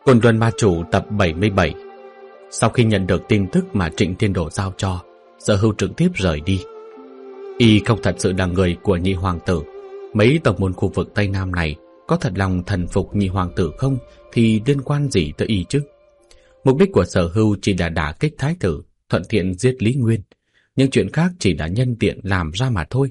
Côn Luân Ma Chủ tập 77. Sau khi nhận được tin tức mà Trịnh Thiên Đồ giao cho, Sở Hưu trực tiếp rời đi. Y không thật sự là người của nhị hoàng tử. Mấy tông môn khu vực Tây Nam này có thật lòng thần phục nhị hoàng tử không thì liên quan gì tới Y chứ? Mục đích của Sở Hưu chỉ là đả kích thái tử, thuận tiện giết Lý Nguyên. Nhưng chuyện khác chỉ là nhân tiện làm ra mà thôi.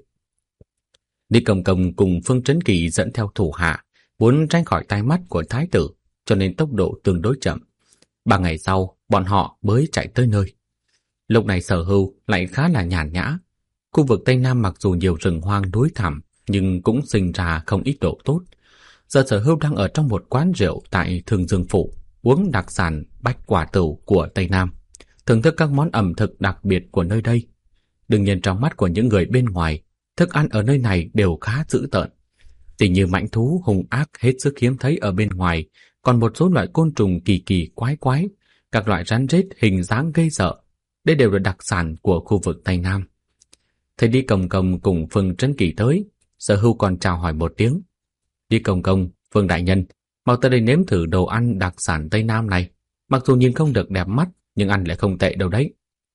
Lý Công Công cùng Phương Trấn Kỳ dẫn theo thủ hạ, muốn tránh khỏi tai mắt của thái tử, cho nên tốc độ tương đối chậm. 3 ngày sau, bọn họ mới chạy tới nơi. Lúc này Sở Hưu lại khá là nhàn nhã. Khu vực Tây Nam mặc dù nhiều rừng hoang núi thẳm, nhưng cũng sinh ra không ít độ tốt. Giờ Sở Hưu đang ở trong một quán rượu tại Thường Dương Phủ, uống đặc sản bách quả tửu của Tây Nam, thưởng thức các món ẩm thực đặc biệt của nơi đây. Đương nhiên trong mắt của những người bên ngoài, thức ăn ở nơi này đều khá dữ tợn. Tỉ như mãnh thú hung ác hết sức hiếm thấy ở bên ngoài, còn một số loại côn trùng kỳ kỳ quái quái, các loại rắn rết hình dáng gây sợ. Đây đều là đặc sản của khu vực Tây Nam. Thấy Lý Công Công cùng Phương Trấn Kỳ tới, Sở Hưu còn chào hỏi một tiếng. Lý Công Công, Phương đại nhân, mau tới đây nếm thử đồ ăn đặc sản Tây Nam này. Mặc dù nhìn không được đẹp mắt, nhưng ăn lại không tệ đâu đấy.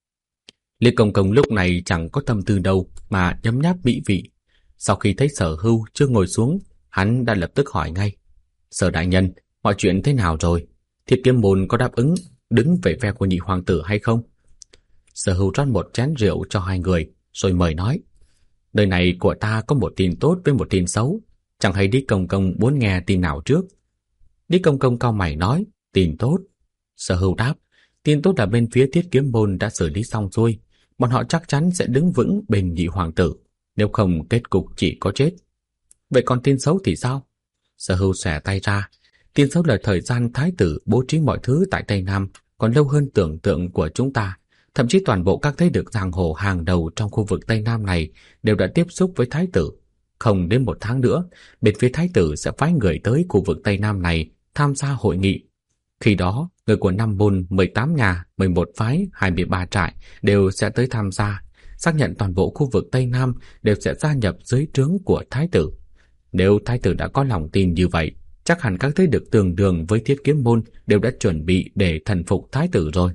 Lý Công Công lúc này chẳng có tâm tư đâu mà nhấm nháp mỹ vị. Sau khi thấy Sở Hưu chưa ngồi xuống, hắn đã lập tức hỏi ngay. Sở đại nhân, mọi chuyện thế nào rồi? Thiết Kiếm Môn có đáp ứng đứng về phe của nhị hoàng tử hay không? Sở Hưu rót một chén rượu cho hai người, rồi mời nói. Đời này của ta có một tin tốt với một tin xấu. Chẳng hay Lý Công Công muốn nghe tin nào trước? Lý Công Công cau mày nói, tin tốt. Sở Hưu đáp, tin tốt là bên phía Thiết Kiếm Môn đã xử lý xong xuôi. Bọn họ chắc chắn sẽ đứng vững bên nhị hoàng tử. Nếu không kết cục chỉ có chết. Vậy còn tin xấu thì sao? Sở Hưu xòe tay ra. Tin xấu là thời gian thái tử bố trí mọi thứ tại Tây Nam còn lâu hơn tưởng tượng của chúng ta. Thậm chí toàn bộ các thế lực giang hồ hàng đầu trong khu vực Tây Nam này đều đã tiếp xúc với thái tử. Không đến 1 tháng nữa, bên phía thái tử sẽ phái người tới khu vực Tây Nam này tham gia hội nghị. Khi đó, người của 5 môn, 18 nhà, 11 phái, 23 trại đều sẽ tới tham gia, xác nhận toàn bộ khu vực Tây Nam đều sẽ gia nhập dưới trướng của thái tử. Nếu thái tử đã có lòng tin như vậy, chắc hẳn các thế lực tương đương với Thiết Kiếm Môn đều đã chuẩn bị để thần phục thái tử rồi.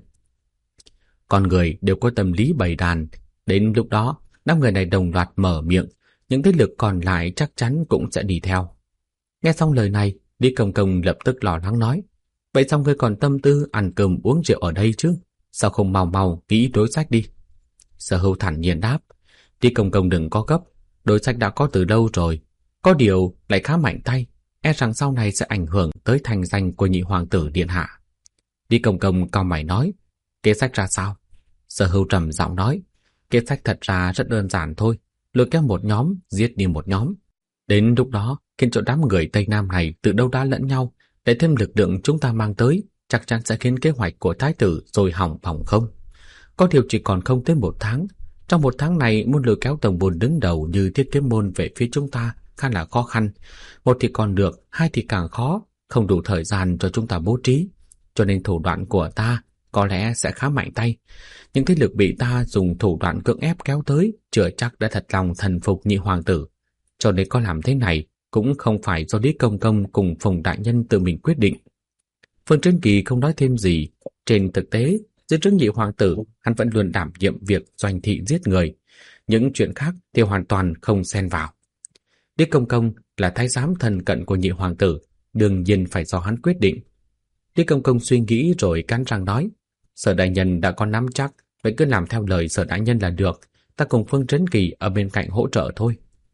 Con người đều có tâm lý bầy đàn, đến lúc đó, 5 người này đồng loạt mở miệng, những thế lực còn lại chắc chắn cũng sẽ đi theo. Nghe xong lời này, Lý Công Công lập tức lo lắng nói, vậy sao ngươi còn tâm tư ăn cơm uống rượu ở đây chứ? Sao không mau mau nghĩ đối sách đi? Sở Hưu thản nhiên đáp, Lý Công Công đừng có gấp, đối sách đã có từ lâu rồi, có điều lại khá mạnh tay, e rằng sau này sẽ ảnh hưởng tới thành danh của nhị hoàng tử điện hạ. Lý Công Công cau mày nói, kế sách ra sao? Sở Hưu trầm giọng nói, kế sách thật ra rất đơn giản thôi, lôi kéo một nhóm, giết đi một nhóm. Đến lúc đó, khiến cho đám người Tây Nam này tự đấu đá lẫn nhau, để thêm lực lượng chúng ta mang tới, chắc chắn sẽ khiến kế hoạch của thái tử rồi hỏng bỏng không. Có điều chỉ còn không tới 1 tháng. Trong 1 tháng này, muốn lôi kéo tổng môn đứng đầu như Thiết Kiếm Môn về phía chúng ta khá là khó khăn. 1 thì còn được, 2 thì càng khó, không đủ thời gian cho chúng ta bố trí. Cho nên thủ đoạn của ta có lẽ sẽ khá mạnh tay. Những thế lực bị ta dùng thủ đoạn cưỡng ép kéo tới chưa chắc đã thật lòng thần phục nhị hoàng tử. Cho nên có làm thế này cũng không phải do Lý Công Công cùng Phùng đại nhân tự mình quyết định. Phương Trấn Kỳ không nói thêm gì. Trên thực tế, dưới trướng nhị hoàng tử, hắn vẫn luôn đảm nhiệm việc doanh thị giết người. Những chuyện khác thì hoàn toàn không xen vào. Lý Công Công là thái giám thân cận của nhị hoàng tử, đương nhiên phải do hắn quyết định. Lý Công Công suy nghĩ rồi cắn răng nói, Sở đại nhân đã có nắm chắc, vậy cứ làm theo lời Sở đại nhân là được, ta cùng Phương Trấn Kỳ ở bên cạnh hỗ trợ thôi.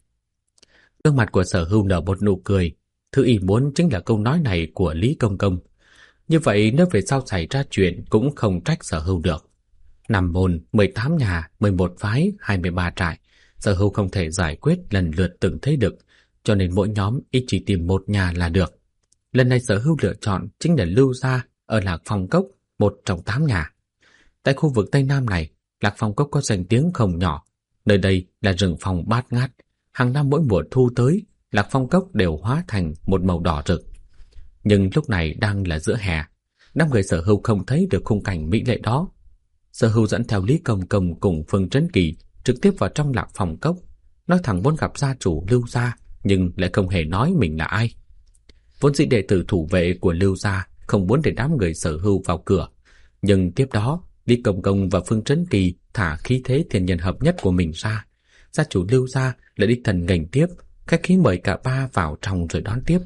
Gương mặt của Sở Hưu nở một nụ cười, thứ ý muốn chính là câu nói này của Lý Công Công. Như vậy nếu về sau xảy ra chuyện cũng không trách Sở Hưu được. 5 môn, 18 nhà, 11 phái, 23 trại, Sở Hưu không thể giải quyết lần lượt từng thế lực, cho nên mỗi nhóm ít chỉ tìm 1 nhà là được. Lần này Sở Hưu lựa chọn chính là Lưu Gia ở Lạc Phong Cốc, 1 trong 8 nhà. Tại khu vực Tây Nam này, Lạc Phong Cốc có danh tiếng không nhỏ. Nơi đây là rừng phòng bát ngát, hàng năm mỗi mùa thu tới, Lạc Phong Cốc đều hóa thành một màu đỏ rực. Nhưng lúc này đang là giữa hè, 5 người Sở Hưu không thấy được khung cảnh mỹ lệ đó. Sở Hưu dẫn theo Lý Công Công cùng Phương Trấn Kỳ trực tiếp vào trong Lạc Phong Cốc, nói thẳng muốn gặp gia chủ Lưu Gia, nhưng lại không hề nói mình là ai. Vốn dĩ đệ tử thủ vệ của Lưu Gia không muốn để đám người Sở Hưu vào cửa. Nhưng tiếp đó, Lý Công Công và Phương Trấn Kỳ thả khí thế thiên nhân hợp nhất của mình ra. Gia chủ Lưu gia lại đích thân nghênh tiếp, khách khí mời cả ba vào trong rồi đón tiếp.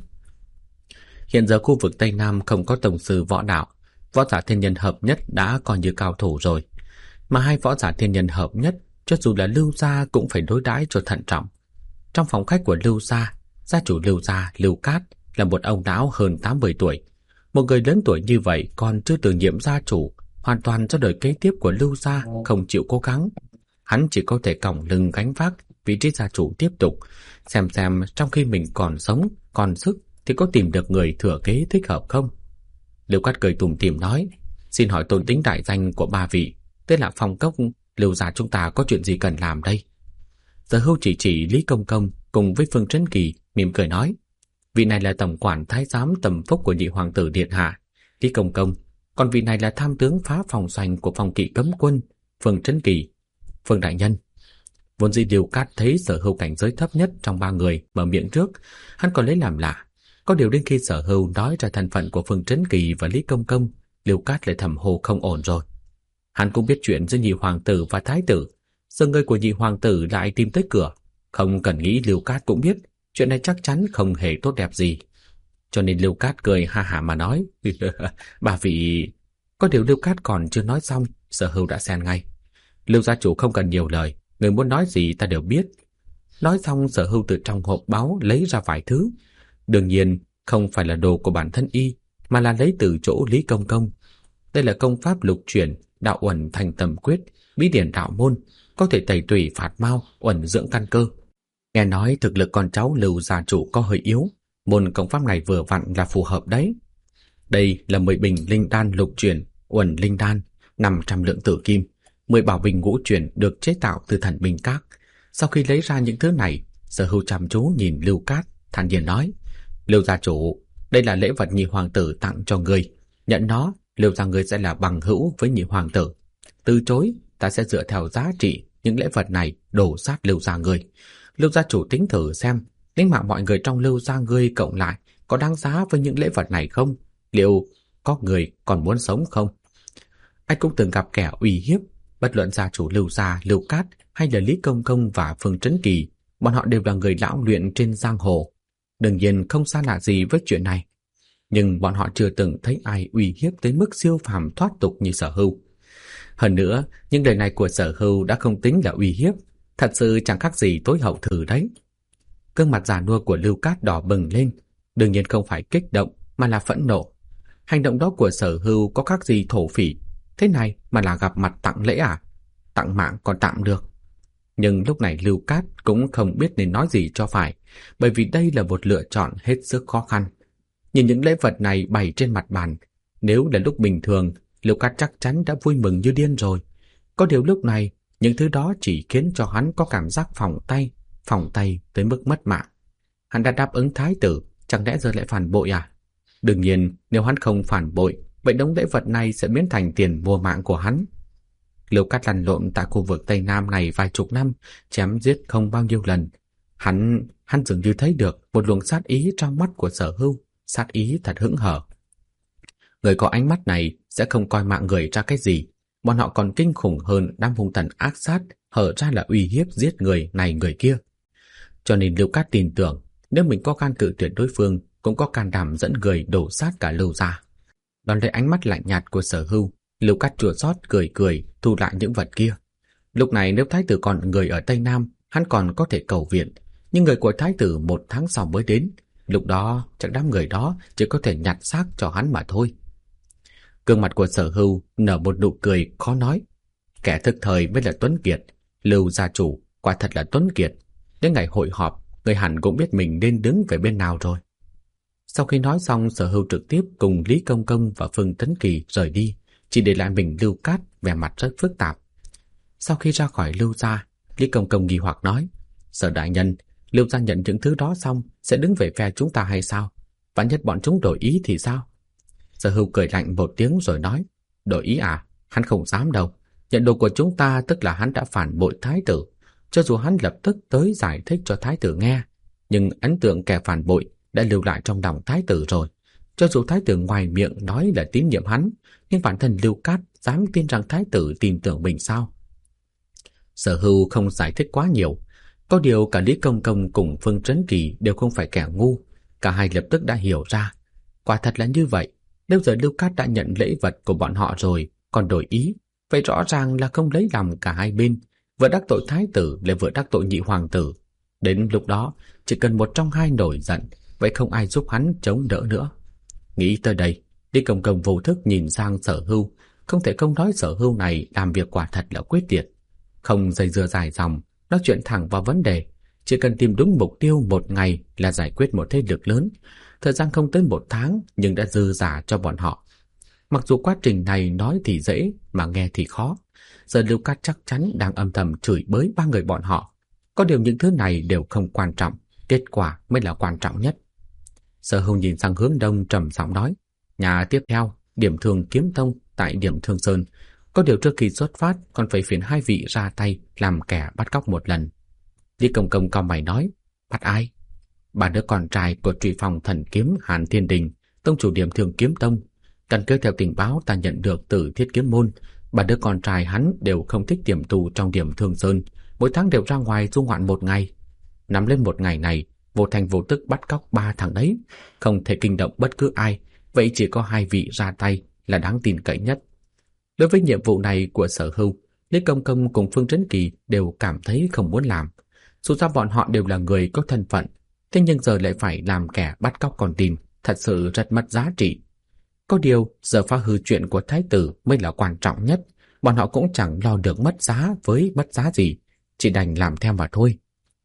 Hiện giờ khu vực Tây Nam không có tổng sư võ đạo, võ giả thiên nhân hợp nhất đã coi như cao thủ rồi. Mà hai võ giả thiên nhân hợp nhất, cho dù là Lưu gia cũng phải đối đãi cho thận trọng. Trong phòng khách của Lưu gia, gia chủ Lưu gia Lưu Cát là một ông lão hơn 80 tuổi. Một người lớn tuổi như vậy còn chưa từ nhiệm gia chủ, hoàn toàn do đời kế tiếp của Lưu gia không chịu cố gắng. Hắn chỉ có thể còng lưng gánh vác vị trí gia chủ tiếp tục, xem trong khi mình còn sống, còn sức thì có tìm được người thừa kế thích hợp không. Lưu Cát cười tủm tỉm nói: "Xin hỏi tôn tính đại danh của ba vị, tên là Phong Cốc, Lưu gia chúng ta có chuyện gì cần làm đây?" Sở Hưu chỉ Lý Công Công cùng với Phương Trấn Kỳ, mỉm cười nói: "Vị này là tổng quản thái giám Tầm Phúc của nhị hoàng tử điện hạ, Lý Công Công, còn vị này là tham tướng phá phòng doanh của phòng kỵ cấm quân, Phương Trấn Kỳ." "Phương đại nhân." Vốn dĩ Lưu Cát thấy Sở Hưu cảnh giới thấp nhất trong ba người mở miệng trước, hắn còn lấy làm lạ. Có điều đến khi Sở Hưu nói ra thân phận của Phương Trấn Kỳ và Lý Công Công, Lưu Cát lại thầm hồ không ổn rồi. Hắn cũng biết chuyện giữa nhị hoàng tử và thái tử, giờ người của nhị hoàng tử lại tìm tới cửa, không cần nghĩ Lưu Cát cũng biết chuyện này chắc chắn không hề tốt đẹp gì. Cho nên Lưu Cát cười ha hả mà nói: "Bà vị..." Có điều Lưu Cát còn chưa nói xong, Sở Hưu đã xen ngay: "Lưu gia chủ không cần nhiều lời, người muốn nói gì ta đều biết." Nói xong, Sở Hưu từ trong hộp báu lấy ra vài thứ. Đương nhiên không phải là đồ của bản thân y, mà là lấy từ chỗ Lý Công Công. Đây là công pháp lục chuyển, đạo uẩn thành tầm quyết, bí điển đạo môn, có thể tẩy tủy phạt mau, uẩn dưỡng căn cơ. Nghe nói thực lực con cháu Lưu gia chủ có hơi yếu, môn công pháp này vừa vặn là phù hợp đấy. Đây là 10 bình linh đan lục chuyển, uẩn linh đan, 500 lượng tử kim, 10 bảo bình ngũ chuyển được chế tạo từ thần binh các. Sau khi lấy ra những thứ này, Sở Hưu chăm chú nhìn Lưu Cát, thản nhiên nói: "Lưu gia chủ, đây là lễ vật nhị hoàng tử tặng cho ngươi. Nhận nó, Lưu gia ngươi sẽ là bằng hữu với nhị hoàng tử. Từ chối, ta sẽ dựa theo giá trị những lễ vật này đổ sát Lưu gia ngươi. Lưu gia chủ tính thử xem, tính mạng mọi người trong Lưu gia ngươi cộng lại có đáng giá với những lễ vật này không? Liệu có người còn muốn sống không?" Anh cũng từng gặp kẻ uy hiếp, bất luận gia chủ Lưu gia, Lưu Cát hay là Lý Công Công và Phương Trấn Kỳ, bọn họ đều là người lão luyện trên giang hồ, đương nhiên không xa lạ gì với chuyện này. Nhưng bọn họ chưa từng thấy ai uy hiếp tới mức siêu phàm thoát tục như Sở Hưu. Hơn nữa, những lời này của Sở Hưu đã không tính là uy hiếp, thật sự chẳng khác gì tối hậu thử đấy. Gương mặt già nua của Lưu Cát đỏ bừng lên, đương nhiên không phải kích động mà là phẫn nộ. Hành động đó của Sở Hưu có khác gì thổ phỉ, thế này mà là gặp mặt tặng lễ à? Tặng mạng còn tạm được. Nhưng lúc này Lưu Cát cũng không biết nên nói gì cho phải, bởi vì đây là một lựa chọn hết sức khó khăn. Nhìn những lễ vật này bày trên mặt bàn, nếu là lúc bình thường, Lưu Cát chắc chắn đã vui mừng như điên rồi. Có điều lúc này, những thứ đó chỉ khiến cho hắn có cảm giác phòng tay tới mức mất mạng. Hắn đã đáp ứng thái tử, chẳng lẽ giờ lại phản bội à? Đương nhiên, nếu hắn không phản bội, vậy đống lễ vật này sẽ biến thành tiền mua mạng của hắn. Lưu Cát lăn lộn tại khu vực Tây Nam này vài chục năm, chém giết không bao nhiêu lần. Hắn dường như thấy được một luồng sát ý trong mắt của Sở Hưu, sát ý thật hững hờ. Người có ánh mắt này sẽ không coi mạng người ra cái gì, bọn họ còn kinh khủng hơn đám hung tàn ác sát, hở ra là uy hiếp giết người này người kia. Cho nên Lưu Cát tin tưởng, nếu mình có can cự tuyệt đối phương, cũng có can đảm dẫn người đổ sát cả Lưu gia. Đón lấy ánh mắt lạnh nhạt của Sở Hưu, Lưu Cát chua xót cười thu lại những vật kia. Lúc này nếu thái tử còn người ở Tây Nam, hắn còn có thể cầu viện, nhưng người của thái tử 1 tháng sau mới đến, lúc đó chắc đám người đó chỉ có thể nhặt xác cho hắn mà thôi. Gương mặt của Sở Hưu nở một nụ cười khó nói. Kẻ thức thời mới là tuấn kiệt, Lưu gia chủ quả thật là tuấn kiệt. Đến ngày hội họp, người hẳn cũng biết mình nên đứng về bên nào rồi. Sau khi nói xong, Sở Hưu trực tiếp cùng Lý Công Công và Phương Trấn Kỳ rời đi, chỉ để lại mình Lưu Cát vẻ mặt rất phức tạp. Sau khi ra khỏi Lưu gia, Lý Công Công nghi hoặc nói: "Sở đại nhân, Lưu gia nhận những thứ đó xong sẽ đứng về phe chúng ta hay sao? Vạn nhất bọn chúng đổi ý thì sao?" Sở Hưu cười lạnh một tiếng rồi nói: "Đổi ý à? Hắn không dám đâu. Nhận đồ của chúng ta tức là hắn đã phản bội thái tử. Cho dù hắn lập tức tới giải thích cho thái tử nghe, nhưng ấn tượng kẻ phản bội đã lưu lại trong lòng thái tử rồi. Cho dù thái tử ngoài miệng nói là tín nhiệm hắn, nhưng bản thân Lưu Cát dám tin rằng thái tử tin tưởng mình sao? Sở Hưu không giải thích quá nhiều. Có điều cả Lý Công Công cùng Phương Trấn Kỳ đều không phải kẻ ngu. Cả hai lập tức đã hiểu ra. Quả thật là như vậy. Nếu giờ Lưu Cát đã nhận lễ vật của bọn họ rồi, còn đổi ý, vậy rõ ràng là không lấy lòng cả hai bên. Vừa đắc tội thái tử lại vừa đắc tội nhị hoàng tử. Đến lúc đó, chỉ cần một trong hai nổi giận, vậy không ai giúp hắn chống đỡ nữa. Nghĩ tới đây, Lý Công Công vô thức nhìn sang Sở Hưu. Không thể không nói Sở Hưu này làm việc quả thật là quyết liệt. Không dây dưa dài dòng, nói chuyện thẳng vào vấn đề. Chỉ cần tìm đúng mục tiêu một ngày là giải quyết một thế lực lớn. Thời gian không tới 1 tháng nhưng đã dư dả cho bọn họ. Mặc dù quá trình này nói thì dễ mà nghe thì khó. Giờ Lưu Cát chắc chắn đang âm thầm chửi bới 3 người bọn họ. Có điều những thứ này đều không quan trọng, kết quả mới là quan trọng nhất. Sở Hưu nhìn sang hướng đông trầm giọng nói, nhà tiếp theo, Điểm Thương Kiếm Tông tại Điểm Thương Sơn. Có điều trước khi xuất phát còn phải phiền 2 vị ra tay làm kẻ bắt cóc một lần. Lý Công Công cau mày nói, bắt ai? 3 đứa con trai của Truy Phong Thần Kiếm Hàn Thiên Đình, tông chủ Điểm Thương Kiếm Tông. Căn cứ theo tình báo ta nhận được từ Thiết Kiếm Môn, 3 đứa con trai hắn đều không thích tiềm tù trong Điểm Thương Sơn, mỗi tháng đều ra ngoài du ngoạn 1 ngày. Nắm lên 1 ngày này, vô thành vô tức bắt cóc 3 thằng đấy, không thể kinh động bất cứ ai, vậy chỉ có 2 vị ra tay là đáng tin cậy nhất. Đối với nhiệm vụ này của Sở Hưu, Lý Công Công cùng Phương Trấn Kỳ đều cảm thấy không muốn làm. Dù sao bọn họ đều là người có thân phận, thế nhưng giờ lại phải làm kẻ bắt cóc con tin, thật sự rất mất giá trị. Có điều, giờ phá hư chuyện của thái tử mới là quan trọng nhất, bọn họ cũng chẳng lo được mất giá với mất giá gì, chỉ đành làm theo mà thôi.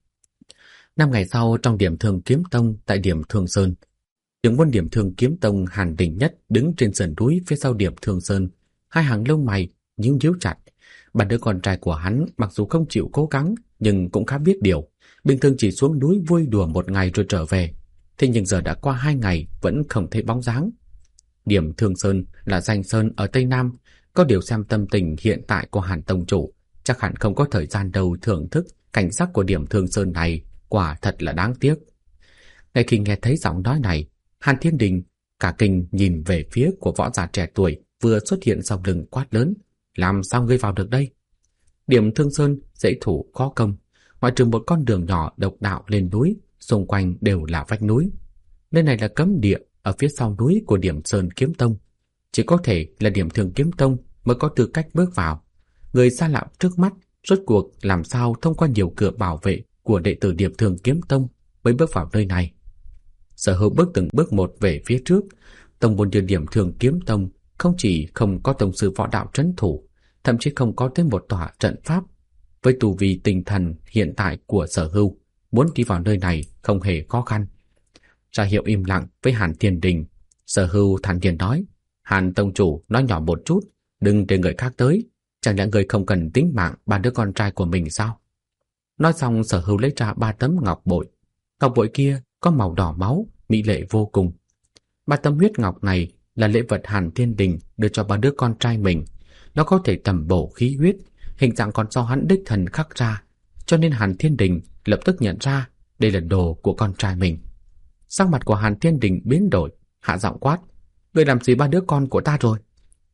5 ngày sau, trong Điểm Thương Kiếm Tông tại Điểm Thương Sơn, trưởng môn Điểm Thương Kiếm Tông Hàn Đình Nhất đứng trên sườn núi phía sau Điểm Thương Sơn, 2 hàng lông mày nhíu chặt. 3 đứa con trai của hắn mặc dù không chịu cố gắng nhưng cũng khá biết điều, bình thường chỉ xuống núi vui đùa 1 ngày rồi trở về. Thế nhưng giờ đã qua 2 ngày vẫn không thấy bóng dáng. Điểm Thương Sơn là danh sơn ở Tây Nam, có điều xem tâm tình hiện tại của Hàn tông chủ, chắc hẳn không có thời gian đâu thưởng thức cảnh sắc của Điểm Thương Sơn này, quả thật là đáng tiếc. Ngay khi nghe thấy giọng nói này, Hàn Thiên Đình cả kinh nhìn về phía của võ giả trẻ tuổi vừa xuất hiện sau lưng quát lớn, làm sao ngươi vào được đây? Điểm Thương Sơn dễ thủ khó công, ngoại trừ một con đường nhỏ độc đạo lên núi, xung quanh đều là vách núi. Nơi này là cấm địa ở phía sau núi của Điểm Sơn Kiếm Tông, chỉ có thể là Điểm Thương Kiếm Tông mới có tư cách bước vào. Người xa lạ trước mắt rốt cuộc làm sao thông qua nhiều cửa bảo vệ của đệ tử Điểm Thương Kiếm Tông mới bước vào nơi này. Sở Hưu bước từng bước một về phía trước. Tông môn như Điểm Thương Kiếm Tông không chỉ không có tông sư võ đạo trấn thủ, thậm chí không có tới một tòa trận pháp. Với tu vi tinh thần hiện tại của Sở Hưu, muốn đi vào nơi này không hề khó khăn. Ra hiệu im lặng với Hàn Thiên Đình, Sở Hưu thản nhiên nói, Hàn tông chủ nói nhỏ một chút, đừng để người khác tới, chẳng lẽ người không cần tính mạng 3 đứa con trai của mình sao? Nói xong, Sở Hưu lấy ra 3 tấm ngọc bội. Ngọc bội kia có màu đỏ máu, mỹ lệ vô cùng. 3 tấm huyết ngọc này là lễ vật Hàn Thiên Đình đưa cho 3 đứa con trai mình. Nó có thể tầm bổ khí huyết, hình dạng còn do hắn đích thần khắc ra, cho nên Hàn Thiên Đình lập tức nhận ra đây là đồ của con trai mình. Sắc mặt của Hàn Thiên Đình biến đổi, hạ giọng quát, ngươi làm gì 3 đứa con của ta rồi?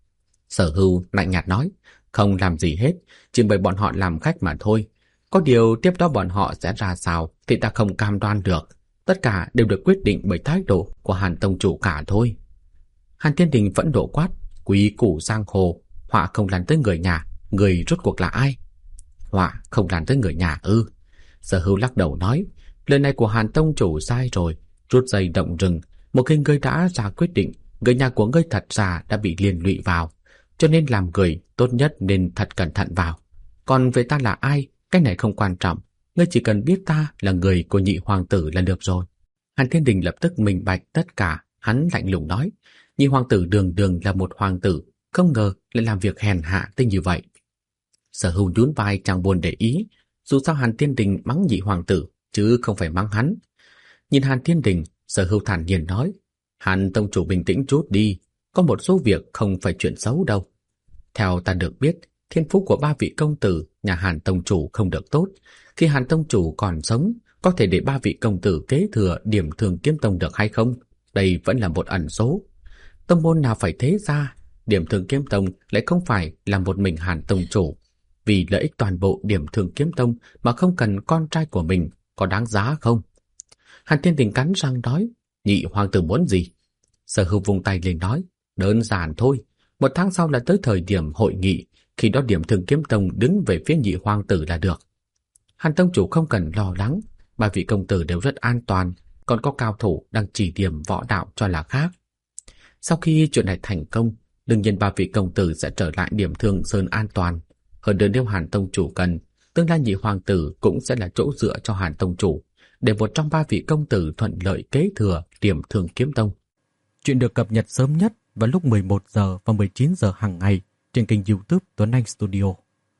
Sở Hưu lạnh nhạt nói, không làm gì hết, chỉ bởi bọn họ làm khách mà thôi. Có điều tiếp đó bọn họ sẽ ra sao thì ta không cam đoan được. Tất cả đều được quyết định bởi thái độ của Hàn tông chủ cả thôi. Hàn Thiên Đình phẫn nộ quát, quý củ giang hồ, họa không lan tới người nhà, người rốt cuộc là ai? Họa không lan tới người nhà ư? Sở Hưu lắc đầu nói, lời này của Hàn tông chủ sai rồi, rút dây động rừng. Một khi ngươi đã ra quyết định, người nhà của ngươi thật ra đã bị liên lụy vào, cho nên làm người tốt nhất nên thật cẩn thận vào. Còn về ta là ai, cái này không quan trọng, ngươi chỉ cần biết ta là người của nhị hoàng tử là được rồi. Hàn Thiên Đình lập tức minh bạch tất cả, hắn lạnh lùng nói, nhị hoàng tử đường đường là một hoàng tử, không ngờ lại làm việc hèn hạ tới như vậy. Sở Hưu nhún vai chẳng buồn để ý, dù sao Hàn Thiên Đình mắng nhị hoàng tử, chứ không phải mắng hắn. Nhìn Hàn Thiên Đình, Sở Hưu thản nhiên nói, Hàn tông chủ bình tĩnh chút đi, có một số việc không phải chuyện xấu đâu. Theo ta được biết, thiên phú của 3 vị công tử nhà Hàn tông chủ không được tốt. Khi Hàn tông chủ còn sống, có thể để 3 vị công tử kế thừa Điểm Thương Kiếm Tông được hay không? đây vẫn là một ẩn số. Tông môn nào phải thế ra, Điểm Thương Kiếm Tông lại không phải là một mình Hàn tông chủ. Vì lợi ích toàn bộ Điểm Thương Kiếm Tông mà không cần con trai của mình, có đáng giá không? Hàn Thiên Đình cắn răng nói, nhị hoàng tử muốn gì? Sở Hưu vung tay lên nói, đơn giản thôi. 1 tháng sau là tới thời điểm hội nghị, khi đó Điểm Thương Kiếm Tông đứng về phía nhị hoàng tử là được. Hàn tông chủ không cần lo lắng, 3 vị công tử đều rất an toàn, còn có cao thủ đang chỉ điểm võ đạo cho là khác. Sau khi chuyện này thành công, đương nhiên 3 vị công tử sẽ trở lại Điểm Thương Sơn an toàn. Hơn nữa nếu Hàn tông chủ cần, tương lai nhị hoàng tử cũng sẽ là chỗ dựa cho Hàn tông chủ, để một trong 3 vị công tử thuận lợi kế thừa Điểm Thương Kiếm Tông. Chuyện được cập nhật sớm nhất vào lúc 11 giờ và 19 giờ hàng ngày trên kênh YouTube Tuấn Anh Studio.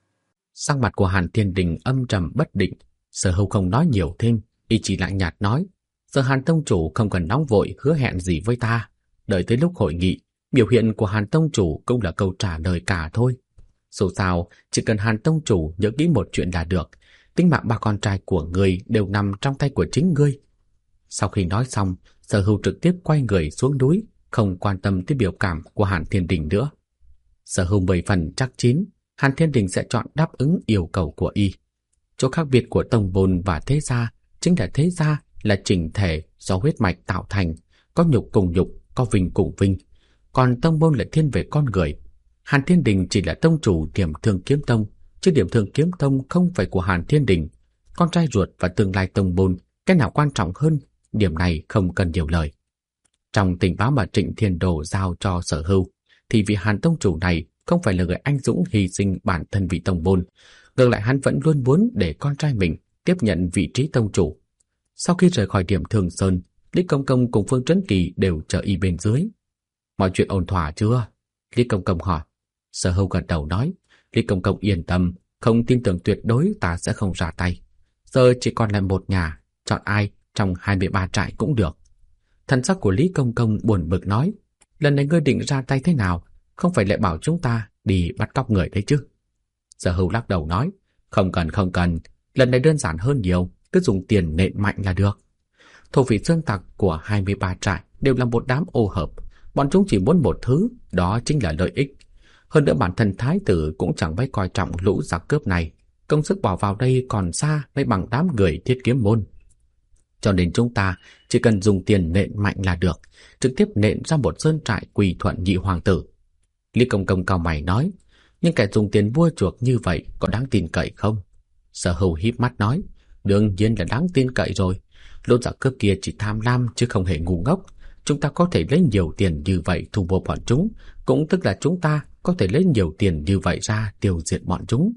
Sắc mặt của Hàn Thiên Đình âm trầm bất định, Sở Hưu không nói nhiều thêm, y chỉ lạnh nhạt nói, giờ Hàn tông chủ không cần nóng vội hứa hẹn gì với ta, đợi tới lúc hội nghị, biểu hiện của Hàn tông chủ cũng là câu trả lời cả thôi. Dù sao, chỉ cần Hàn tông chủ nhớ kỹ một chuyện là được, tính mạng 3 con trai của ngươi đều nằm trong tay của chính ngươi. Sau khi nói xong, Sở Hưu trực tiếp quay người xuống núi, không quan tâm tới biểu cảm của Hàn Thiên Đình nữa. Sở Hưu 10 phần chắc chín, Hàn Thiên Đình sẽ chọn đáp ứng yêu cầu của y. Chỗ khác biệt của tông môn và thế gia chính là thế gia là chỉnh thể do huyết mạch tạo thành, có nhục cùng nhục, có vinh cùng vinh, còn tông môn lại thiên về con người. Hàn Thiên Đình chỉ là tông chủ Điểm Thương Kiếm Tông, chứ Điểm Thương Kiếm Tông không phải của Hàn Thiên Đình. Con trai ruột và tương lai tông môn, cái nào quan trọng hơn, điểm này không cần nhiều lời. Trong tình báo mà Trịnh Thiên Đồ giao cho Sở Hưu, thì vị Hàn tông chủ này không phải là người anh dũng hy sinh bản thân vị tông môn, ngược lại hắn vẫn luôn muốn để con trai mình tiếp nhận vị trí tông chủ. Sau khi rời khỏi Điểm Thương Sơn, Lý Công Công cùng Phương Trấn Kỳ đều chờ y bên dưới. Mọi chuyện ổn thỏa chưa? Lý Công Công hỏi. Sở Hưu gật đầu nói, Lý Công Công yên tâm, không tin tưởng tuyệt đối ta sẽ không ra tay. Giờ chỉ còn lại một nhà, chọn ai trong 23 trại cũng được. Thần sắc của Lý Công Công buồn bực nói, lần này ngươi định ra tay thế nào? Không phải lại bảo chúng ta đi bắt cóc người đấy chứ? Sở Hưu lắc đầu nói, không cần, lần này đơn giản hơn nhiều, cứ dùng tiền nện mạnh là được. Thổ phỉ sơn tặc của 23 trại đều là một đám ô hợp, bọn chúng chỉ muốn một thứ, đó chính là lợi ích. Hơn nữa bản thân thái tử cũng chẳng mấy coi trọng lũ giặc cướp này, công sức bỏ vào đây còn xa với bằng đám người Thiết Kiếm môn. Cho nên chúng ta chỉ cần dùng tiền nện mạnh là được, trực tiếp nện ra một sơn trại quỳ thuận nhị hoàng tử. Lý Công Công cao mày nói, nhưng kẻ dùng tiền mua chuộc như vậy có đáng tin cậy không? Sở Hưu híp mắt nói, đương nhiên là đáng tin cậy rồi. Lũ giặc cướp kia chỉ tham lam chứ không hề ngu ngốc. Chúng ta có thể lấy nhiều tiền như vậy thu mua bọn chúng, cũng tức là chúng ta có thể lấy nhiều tiền như vậy ra tiêu diệt bọn chúng.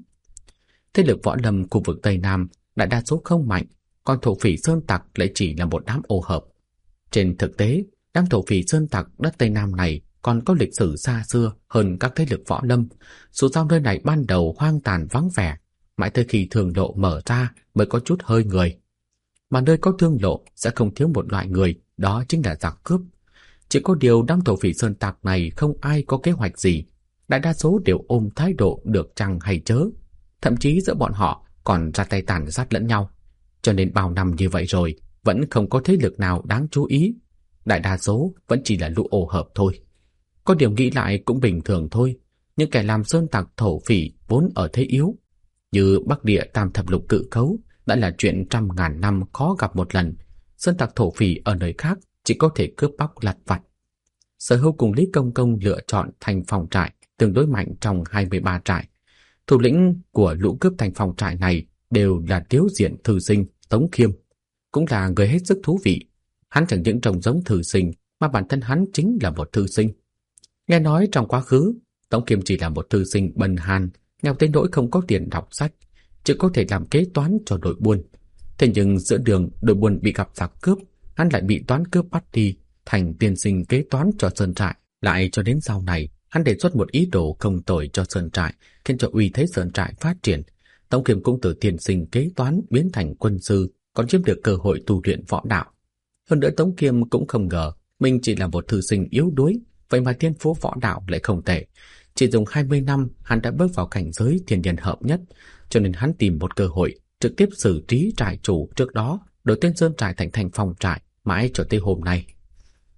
Thế lực võ lâm khu vực Tây Nam đại đa số không mạnh, còn thổ phỉ sơn tặc lại chỉ là một đám ô hợp. Trên thực tế, đám thổ phỉ sơn tặc đất Tây Nam này còn có lịch sử xa xưa hơn các thế lực võ lâm. Dù sao nơi này ban đầu hoang tàn vắng vẻ, mãi tới khi thương lộ mở ra mới có chút hơi người. Mà nơi có thương lộ sẽ không thiếu một loại người, đó chính là giặc cướp. Chỉ có điều đám thổ phỉ sơn tặc này không ai có kế hoạch gì, đại đa số đều ôm thái độ được chăng hay chớ, thậm chí giữa bọn họ còn ra tay tàn sát lẫn nhau. Cho nên bao năm như vậy rồi vẫn không có thế lực nào đáng chú ý, đại đa số vẫn chỉ là lũ ô hợp thôi. Có điều nghĩ lại cũng bình thường thôi, những kẻ làm sơn tặc thổ phỉ vốn ở thế yếu, như Bắc Địa Tam Thập Lục Cự Khấu đã là chuyện trăm ngàn năm khó gặp một lần. Sơn tặc thổ phỉ ở nơi khác chỉ có thể cướp bóc lặt vặt. Sở Hưu cùng Lý Công Công lựa chọn thành phòng trại tương đối mạnh trong 23 trại. Thủ lĩnh của lũ cướp thành phòng trại này đều là Tiếu Diện thư sinh Tống Khiêm, cũng là người hết sức thú vị. Hắn chẳng những trông giống thư sinh mà bản thân hắn chính là một thư sinh. Nghe nói trong quá khứ, Tống Khiêm chỉ là một thư sinh bần hàn, nghèo tới nỗi không có tiền đọc sách, chỉ có thể làm kế toán cho đội buôn. Thế nhưng giữa đường đội buôn bị gặp giặc cướp, hắn lại bị toán cướp bắt đi, thành tiên sinh kế toán cho sơn trại. Lại cho đến sau này, hắn đề xuất một ý đồ không tồi cho sơn trại, khiến cho uy thế sơn trại phát triển. Tống Khiêm cũng từ tiên sinh kế toán biến thành quân sư, còn chiếm được cơ hội tu luyện võ đạo. Hơn nữa Tống Khiêm cũng không ngờ mình chỉ là một thư sinh yếu đuối, vậy mà thiên phú võ đạo lại không tệ. Chỉ dùng 20 năm hắn đã bước vào cảnh giới thiên nhân hợp nhất, cho nên hắn tìm một cơ hội trực tiếp xử trí trại chủ trước đó, đổi tên sơn trại thành phòng trại, mãi cho tới hôm nay.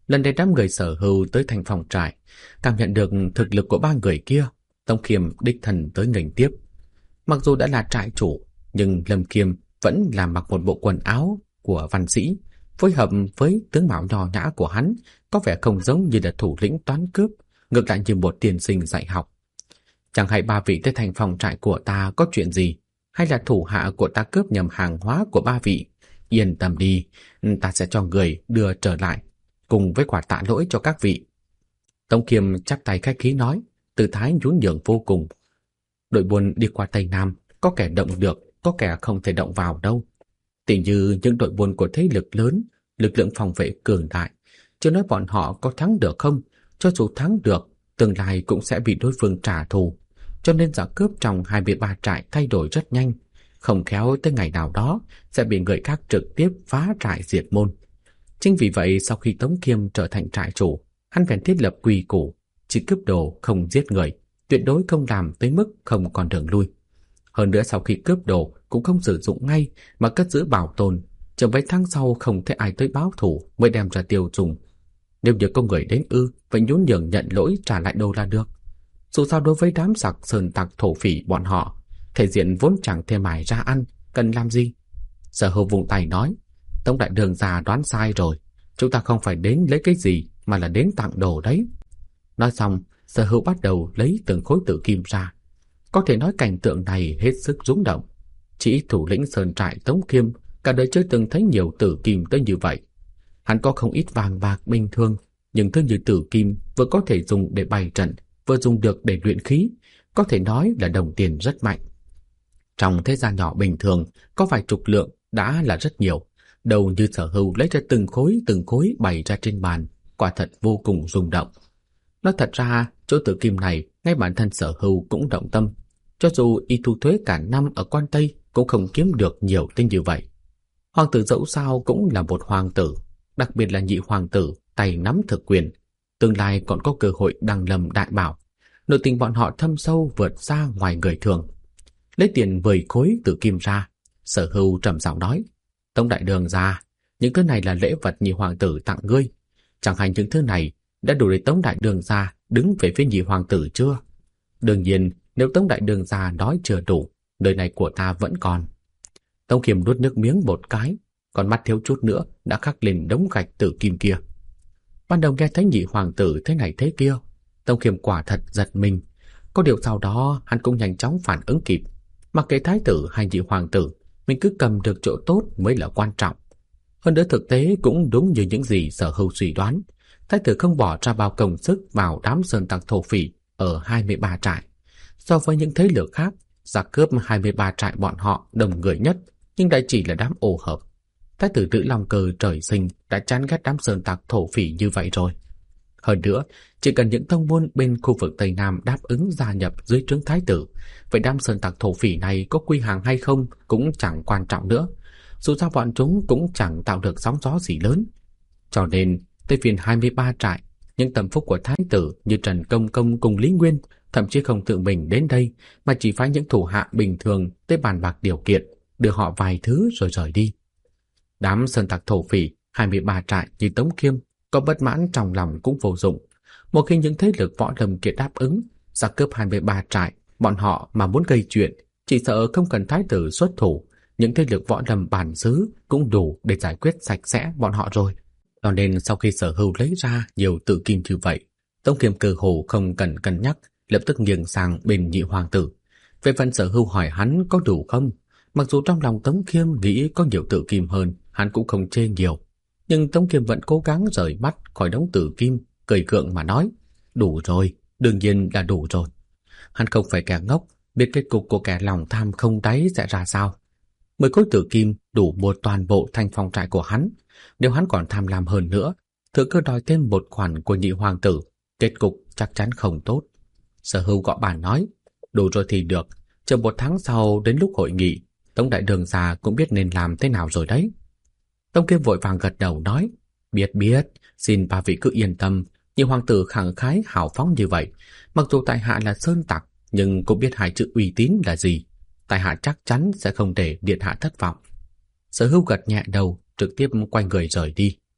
Lần này đám người Sở Hưu tới thành phòng trại, cảm nhận được thực lực của ba người kia, Tống Khiêm đích thân tới nghênh tiếp. Mặc dù đã là trại chủ, nhưng Lâm Khiêm vẫn là mặc một bộ quần áo của văn sĩ, phối hợp với tướng mạo nho nhã của hắn, có vẻ không giống như là thủ lĩnh toán cướp, ngược lại như một tiên sinh dạy học. Chẳng hay ba vị tới thành phòng trại của ta có chuyện gì, hay là thủ hạ của ta cướp nhầm hàng hóa của ba vị? Yên tâm đi, ta sẽ cho người đưa trở lại, cùng với quả tạ lỗi cho các vị. Tống Khiêm chắp tay khách khí nói, tư thái nhún nhường vô cùng. Đội buôn đi qua Tây Nam, có kẻ động được, có kẻ không thể động vào đâu. Tỉ như những đội buôn của thế lực lớn, lực lượng phòng vệ cường đại, chưa nói bọn họ có thắng được không, cho dù thắng được, tương lai cũng sẽ bị đối phương trả thù. Cho nên giặc cướp trong 23 trại thay đổi rất nhanh, không khéo tới ngày nào đó sẽ bị người khác trực tiếp phá trại diệt môn. Chính vì vậy sau khi Tống Khiêm trở thành trại chủ, hắn bèn thiết lập quy củ, chỉ cướp đồ không giết người, tuyệt đối không làm tới mức không còn đường lui. Hơn nữa sau khi cướp đồ cũng không sử dụng ngay mà cất giữ bảo tồn, chờ mấy tháng sau không thấy ai tới báo thù mới đem ra tiêu dùng. Nếu như có người đến phải nhún nhường nhận lỗi trả lại đồ là được. Dù sao đối với đám giặc sơn tặc thổ phỉ bọn họ, thể diện vốn chẳng thể mài ra ăn, cần làm gì? Sở Hưu vùng tay nói, Tống đại đường già đoán sai rồi, chúng ta không phải đến lấy cái gì mà là đến tặng đồ đấy. Nói xong, Sở Hưu bắt đầu lấy từng khối tử kim ra. Có thể nói cảnh tượng này hết sức rung động. Chỉ thủ lĩnh sơn trại Tống Khiêm cả đời chưa từng thấy nhiều tử kim tới như vậy. Hắn có không ít vàng bạc bình thường, nhưng thứ như tử kim vừa có thể dùng để bày trận, vừa dùng được để luyện khí, có thể nói là đồng tiền rất mạnh. Trong thế gian nhỏ bình thường, có vài chục lượng đã là rất nhiều. Đầu như Sở Hưu lấy ra từng khối bày ra trên bàn, quả thật vô cùng rung động. Nói thật ra, chỗ tử kim này, ngay bản thân Sở Hưu cũng động tâm. Cho dù y thu thuế cả năm ở quan Tây, cũng không kiếm được nhiều tên như vậy. Hoàng tử dẫu sao cũng là một hoàng tử, đặc biệt là nhị hoàng tử, tay nắm thực quyền. Tương lai còn có cơ hội đăng lâm đại bảo. Nội tình bọn họ thâm sâu vượt xa ngoài người thường. Lấy tiền 10 khối tử kim ra, Sở Hưu trầm giọng nói, Tống đại đường ra, những thứ này là lễ vật nhị hoàng tử tặng ngươi. Chẳng hay những thứ này đã đủ để Tống đại đường ra đứng về phía nhị hoàng tử chưa? Đương nhiên, nếu Tống đại đường ra nói chưa đủ, đời này của ta vẫn còn. Tống Khiêm nuốt nước miếng một cái, còn mắt thiếu chút nữa đã khắc lên đống gạch tử kim kia. Ban đầu nghe thấy nhị hoàng tử thế này thế kia, Tống Khiêm quả thật giật mình. Có điều sau đó hắn cũng nhanh chóng phản ứng kịp. Mặc kệ thái tử hay nhị hoàng tử, mình cứ cầm được chỗ tốt mới là quan trọng. Hơn nữa thực tế cũng đúng như những gì Sở Hưu suy đoán. Thái tử không bỏ ra bao công sức vào đám sơn tặc thổ phỉ ở 23 trại. So với những thế lực khác, giặc cướp 23 trại bọn họ đông người nhất, nhưng đây chỉ là đám ô hợp. Thái tử Lữ Long Cơ trời sinh đã chán ghét đám sơn tặc thổ phỉ như vậy rồi. Hơn nữa, chỉ cần những tông môn bên khu vực Tây Nam đáp ứng gia nhập dưới trướng thái tử, vậy đám sơn tặc thổ phỉ này có quy hàng hay không cũng chẳng quan trọng nữa. Dù sao bọn chúng cũng chẳng tạo được sóng gió gì lớn. Cho nên, tới phiên 23 trại, những tâm phúc của thái tử như Trần Công Công cùng Lý Nguyên thậm chí không tự mình đến đây, mà chỉ phái những thủ hạ bình thường tới bàn bạc điều kiện, đưa họ vài thứ rồi rời đi. Đám sơn tặc thổ phỉ 23 trại như Tống Khiêm có bất mãn trong lòng cũng vô dụng. Một khi những thế lực võ lâm kia đáp ứng, giặc cướp 23 trại, bọn họ mà muốn gây chuyện, chỉ sợ không cần thái tử xuất thủ, những thế lực võ lâm bản xứ cũng đủ để giải quyết sạch sẽ bọn họ rồi. Cho nên sau khi Sở Hưu lấy ra nhiều tử kim như vậy, Tống Khiêm cơ hồ không cần cân nhắc, lập tức nghiêng sang bên nhị hoàng tử. Về phần Sở Hưu hỏi hắn có đủ không, mặc dù trong lòng Tống Khiêm nghĩ có nhiều tử kim hơn, hắn cũng không chê nhiều. Nhưng Tống Khiêm vẫn cố gắng rời mắt khỏi đống tử kim, cười gượng mà nói, đủ rồi, đương nhiên là đủ rồi. Hắn không phải kẻ ngốc, biết kết cục của kẻ lòng tham không đáy sẽ ra sao. 10 khối tử kim đủ mua toàn bộ thành phòng trại của hắn. Nếu hắn còn tham lam hơn nữa, thừa cơ đòi thêm một khoản của nhị hoàng tử, kết cục chắc chắn không tốt. Sở Hưu gõ bàn nói, đủ rồi thì được, chờ 1 tháng sau đến lúc hội nghị, Tống đại đường già cũng biết nên làm thế nào rồi đấy. Tống Khiêm vội vàng gật đầu nói, biết, xin ba vị cứ yên tâm, nhị hoàng tử khẳng khái hào phóng như vậy, mặc dù tại hạ là sơn tặc, nhưng cũng biết hai chữ uy tín là gì. Tại hạ chắc chắn sẽ không để điện hạ thất vọng. Sở Hưu gật nhẹ đầu, trực tiếp quay người rời đi.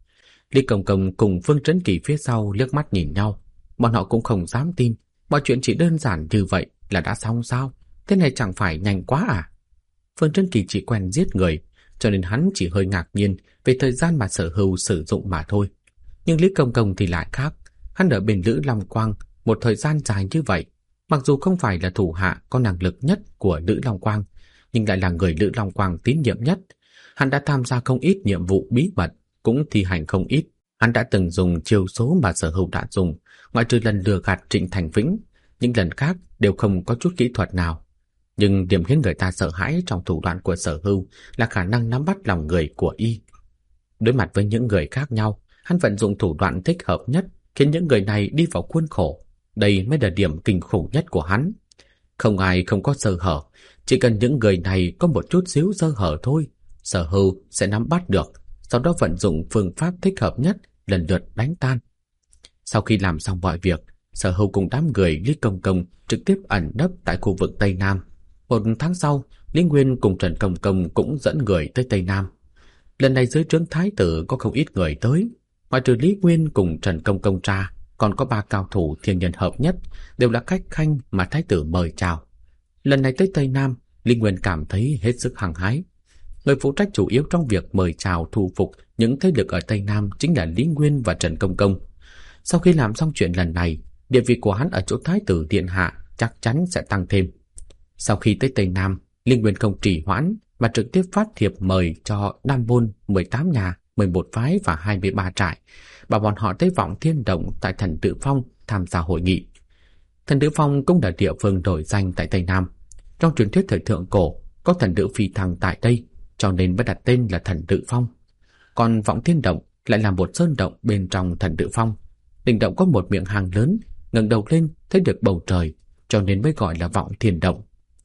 Lý Công Công cùng Phương Trấn Kỳ phía sau liếc mắt nhìn nhau. Bọn họ cũng không dám tin, mọi chuyện chỉ đơn giản như vậy là đã xong sao? Thế này chẳng phải nhanh quá à? Phương Trấn Kỳ chỉ quen giết người, cho nên hắn chỉ hơi ngạc nhiên về thời gian mà Sở Hưu sử dụng mà thôi. Nhưng Lý Công Công thì lại khác. Hắn ở bên Lữ Long Quang một thời gian dài như vậy, mặc dù không phải là thủ hạ có năng lực nhất của Lữ Long Quang, nhưng lại là người Lữ Long Quang tín nhiệm nhất. Hắn đã tham gia không ít nhiệm vụ bí mật, cũng thi hành không ít. Hắn đã từng dùng chiêu số mà Sở Hưu đã dùng, ngoại trừ lần lừa gạt Trịnh Thành Vĩnh, những lần khác đều không có chút kỹ thuật nào. Nhưng điểm khiến người ta sợ hãi trong thủ đoạn của Sở Hưu là khả năng nắm bắt lòng người của y. Đối mặt với những người khác nhau, hắn vận dụng thủ đoạn thích hợp nhất, khiến những người này đi vào khuôn khổ. Đây mới là điểm kinh khủng nhất của hắn. Không ai không có sơ hở, chỉ cần những người này có một chút xíu sơ hở thôi, Sở Hưu sẽ nắm bắt được, sau đó vận dụng phương pháp thích hợp nhất, lần lượt đánh tan. Sau khi làm xong mọi việc, Sở Hưu cùng đám người Lý Công Công trực tiếp ẩn nấp tại khu vực Tây Nam. Một tháng sau, Lý Nguyên cùng Trần Công Công cũng dẫn người tới Tây Nam. Lần này dưới trướng thái tử có không ít người tới. Ngoài trừ Lý Nguyên cùng Trần Công Công ra, còn có 3 cao thủ thiên nhân hợp nhất, đều là khách khanh mà thái tử mời chào. Lần này tới Tây Nam, Lý Nguyên cảm thấy hết sức hăng hái. Người phụ trách chủ yếu trong việc mời chào thu phục những thế lực ở Tây Nam chính là Lý Nguyên và Trần Công Công. Sau khi làm xong chuyện lần này, địa vị của hắn ở chỗ thái tử điện hạ chắc chắn sẽ tăng thêm. Sau khi tới Tây Nam, Lý Nguyên không trì hoãn mà trực tiếp phát thiệp mời cho Nam Môn 18 nhà, 11 phái và 23 trại, bảo bọn họ tới Vọng Thiên Động tại Thần Tự Phong tham gia hội nghị. Thần Tự Phong cũng là địa phương nổi danh tại Tây Nam. Trong truyền thuyết thời thượng cổ, có thần tự phi thăng tại đây, cho nên mới đặt tên là Thần Tự Phong. Còn Vọng Thiên Động lại là một sơn động bên trong Thần Tự Phong. Đỉnh động có một miệng hang lớn, ngẩng đầu lên thấy được bầu trời, cho nên mới gọi là Vọng Thiên Động.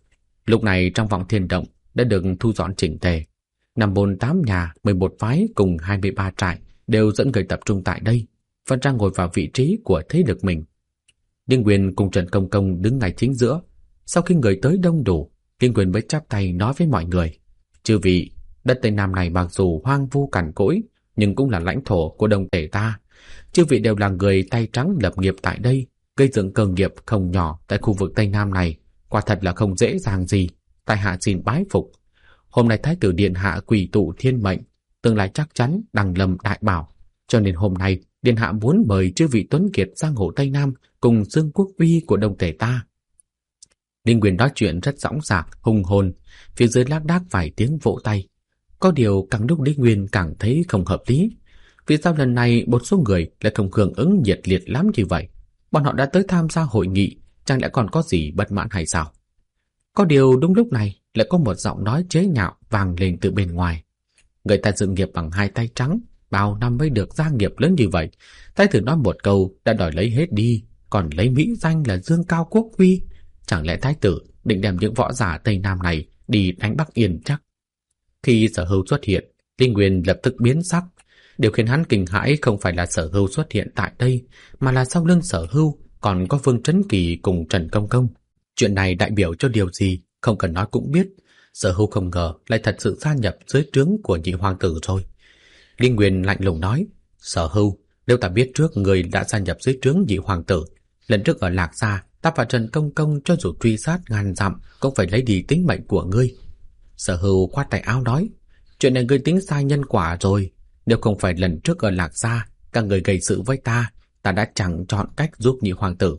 Lúc này trong Vọng Thiên Động đã được thu dọn chỉnh tề. 58 nhà, 11 phái cùng 23 trại đều dẫn người tập trung tại đây, phân ra ngồi vào vị trí của thế lực mình. Liên Nguyên cùng Trần Công Công đứng ngay chính giữa. Sau khi người tới đông đủ, Liên Nguyên mới chắp tay nói với mọi người: chư vị, đất Tây Nam này mặc dù hoang vu cằn cỗi, nhưng cũng là lãnh thổ của Đông Tề ta. Chư vị đều là người tay trắng lập nghiệp tại đây, gây dựng cơ nghiệp không nhỏ tại khu vực Tây Nam này, quả thật là không dễ dàng gì. Tại hạ xin bái phục. Hôm nay thái tử điện hạ quỷ tụ thiên mệnh, tương lai chắc chắn đăng lâm đại bảo, cho nên hôm nay điện hạ muốn mời chư vị tuấn kiệt giang hồ Tây Nam cùng dương quốc uy của Đông Tề ta. Đinh Nguyên nói chuyện rất dõng dạc, hùng hồn, phía dưới lác đác vài tiếng vỗ tay. Có điều càng lúc Đinh Nguyên càng thấy không hợp lý. Vì sao lần này một số người lại không hưởng ứng nhiệt liệt lắm như vậy? Bọn họ đã tới tham gia hội nghị, chẳng lẽ còn có gì bất mãn hay sao? Có điều đúng lúc này lại có một giọng nói chế nhạo vang lên từ bên ngoài. Người ta dựng nghiệp bằng 2 tay trắng, bao năm mới được gia nghiệp lớn như vậy. Thái tử nói một câu đã đòi lấy hết đi, còn lấy mỹ danh là dương cao quốc uy. Chẳng lẽ thái tử định đem những võ giả Tây Nam này đi đánh Bắc Yên chắc? Khi Sở Hưu xuất hiện, Đinh Nguyên lập tức biến sắc. Điều khiến hắn kinh hãi không phải là Sở Hưu xuất hiện tại đây, mà là sau lưng Sở Hưu còn có Phương Trấn Kỳ cùng Trần Công Công. Chuyện này đại biểu cho điều gì, không cần nói cũng biết. Sở Hưu không ngờ lại thật sự gia nhập dưới trướng của nhị hoàng tử rồi. Đinh Nguyên lạnh lùng nói: Sở Hưu, nếu ta biết trước người đã gia nhập dưới trướng nhị hoàng tử, lần trước ở Lạc Gia, ta và Trần Công Công cho dù truy sát ngàn dặm cũng phải lấy đi tính mệnh của ngươi. Sở Hưu khoát tay áo nói: chuyện này ngươi tính sai nhân quả rồi. Nếu không phải lần trước ở Lạc Gia các người gây sự với ta, ta đã chẳng chọn cách giúp nhị hoàng tử.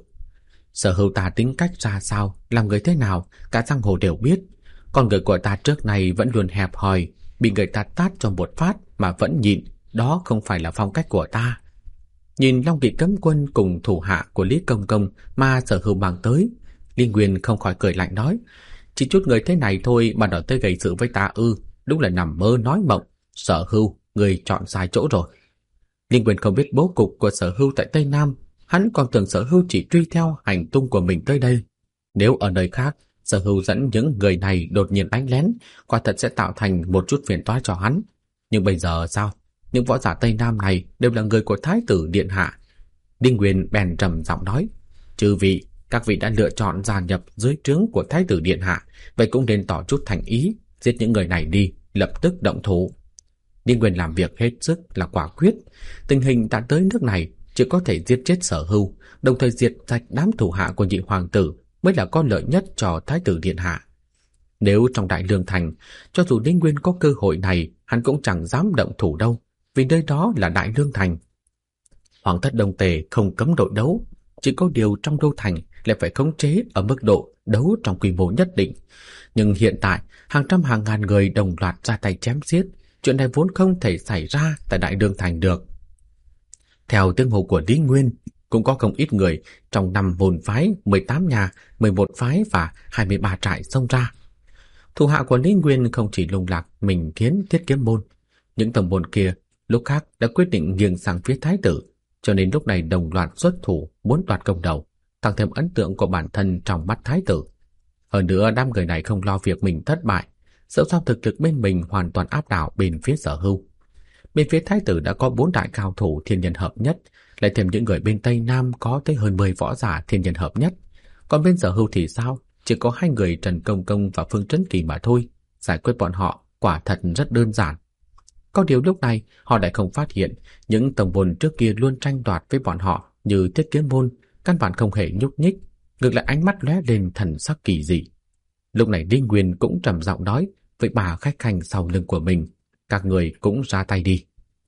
Sở Hưu ta tính cách ra sao, làm người thế nào, cả giang hồ đều biết. Con người của ta trước này vẫn luôn hẹp hòi, bị người ta tát cho một phát mà vẫn nhịn, đó không phải là phong cách của ta. Nhìn Long Kỵ cấm quân cùng thủ hạ của Lý Công Công mà Sở Hưu mang tới, Lý Nguyên không khỏi cười lạnh nói: chỉ chút người thế này thôi mà đòi tới gây sự với ta ư? Đúng là nằm mơ nói mộng. Sở Hưu, người chọn sai chỗ rồi. Lý Nguyên không biết bố cục của Sở Hưu tại Tây Nam, hắn còn tưởng Sở Hưu chỉ truy theo hành tung của mình tới đây. Nếu ở nơi khác, Sở Hưu dẫn những người này đột nhiên đánh lén, quả thật sẽ tạo thành một chút phiền toái cho hắn. Nhưng bây giờ sao? Những võ giả Tây Nam này đều là người của Thái tử điện hạ. Đinh Nguyên bèn trầm giọng nói: chư vị, các vị đã lựa chọn gia nhập dưới trướng của Thái tử điện hạ, vậy cũng nên tỏ chút thành ý, giết những người này đi, lập tức động thủ. Ninh Nguyên làm việc hết sức là quả quyết. Tình hình đã tới nước này, chỉ có thể giết chết Sở Hưu, đồng thời diệt sạch đám thủ hạ của nhị hoàng tử mới là có lợi nhất cho thái tử điện hạ. Nếu trong Đại Lương Thành, cho dù Ninh Nguyên có cơ hội này, hắn cũng chẳng dám động thủ đâu, vì nơi đó là Đại Lương Thành. Hoàng thất Đông Tề không cấm đội đấu, chỉ có điều trong đô thành lại phải khống chế ở mức độ đấu trong quy mô nhất định. Nhưng hiện tại, hàng trăm hàng ngàn người đồng loạt ra tay chém giết, chuyện này vốn không thể xảy ra tại Đại Lương Thành được. Theo tiếng hô của Lý Nguyên, cũng có không ít người trong 5 môn phái, 18 nhà, 11 phái và 23 trại xông ra. Thủ hạ của Lý Nguyên không chỉ lung lạc mình kiến Thiết Kiếm môn, những tông môn kia lúc khác đã quyết định nghiêng sang phía thái tử, cho nên lúc này đồng loạt xuất thủ muốn đoạt công đầu, tăng thêm ấn tượng của bản thân trong mắt thái tử. Hơn nữa, đám người này không lo việc mình thất bại, dẫu sao thực lực bên mình hoàn toàn áp đảo bên phía Sở Hưu. Bên phía thái tử đã có 4 đại cao thủ thiên nhân hợp nhất, lại thêm những người bên Tây Nam có tới hơn 10 võ giả thiên nhân hợp nhất. Còn bên Sở Hưu thì sao? Chỉ có 2 người Trần Công Công và Phương Trấn Kỳ mà thôi. Giải quyết bọn họ quả thật rất đơn giản. Có điều lúc này họ lại không phát hiện những tông môn trước kia luôn tranh đoạt với bọn họ như Thiết Kiếm môn căn bản không hề nhúc nhích, ngược lại ánh mắt lóe lên thần sắc kỳ dị. Lúc này Đinh Nguyên cũng trầm giọng nói với bà khách khanh sau lưng của mình: các người cũng ra tay đi.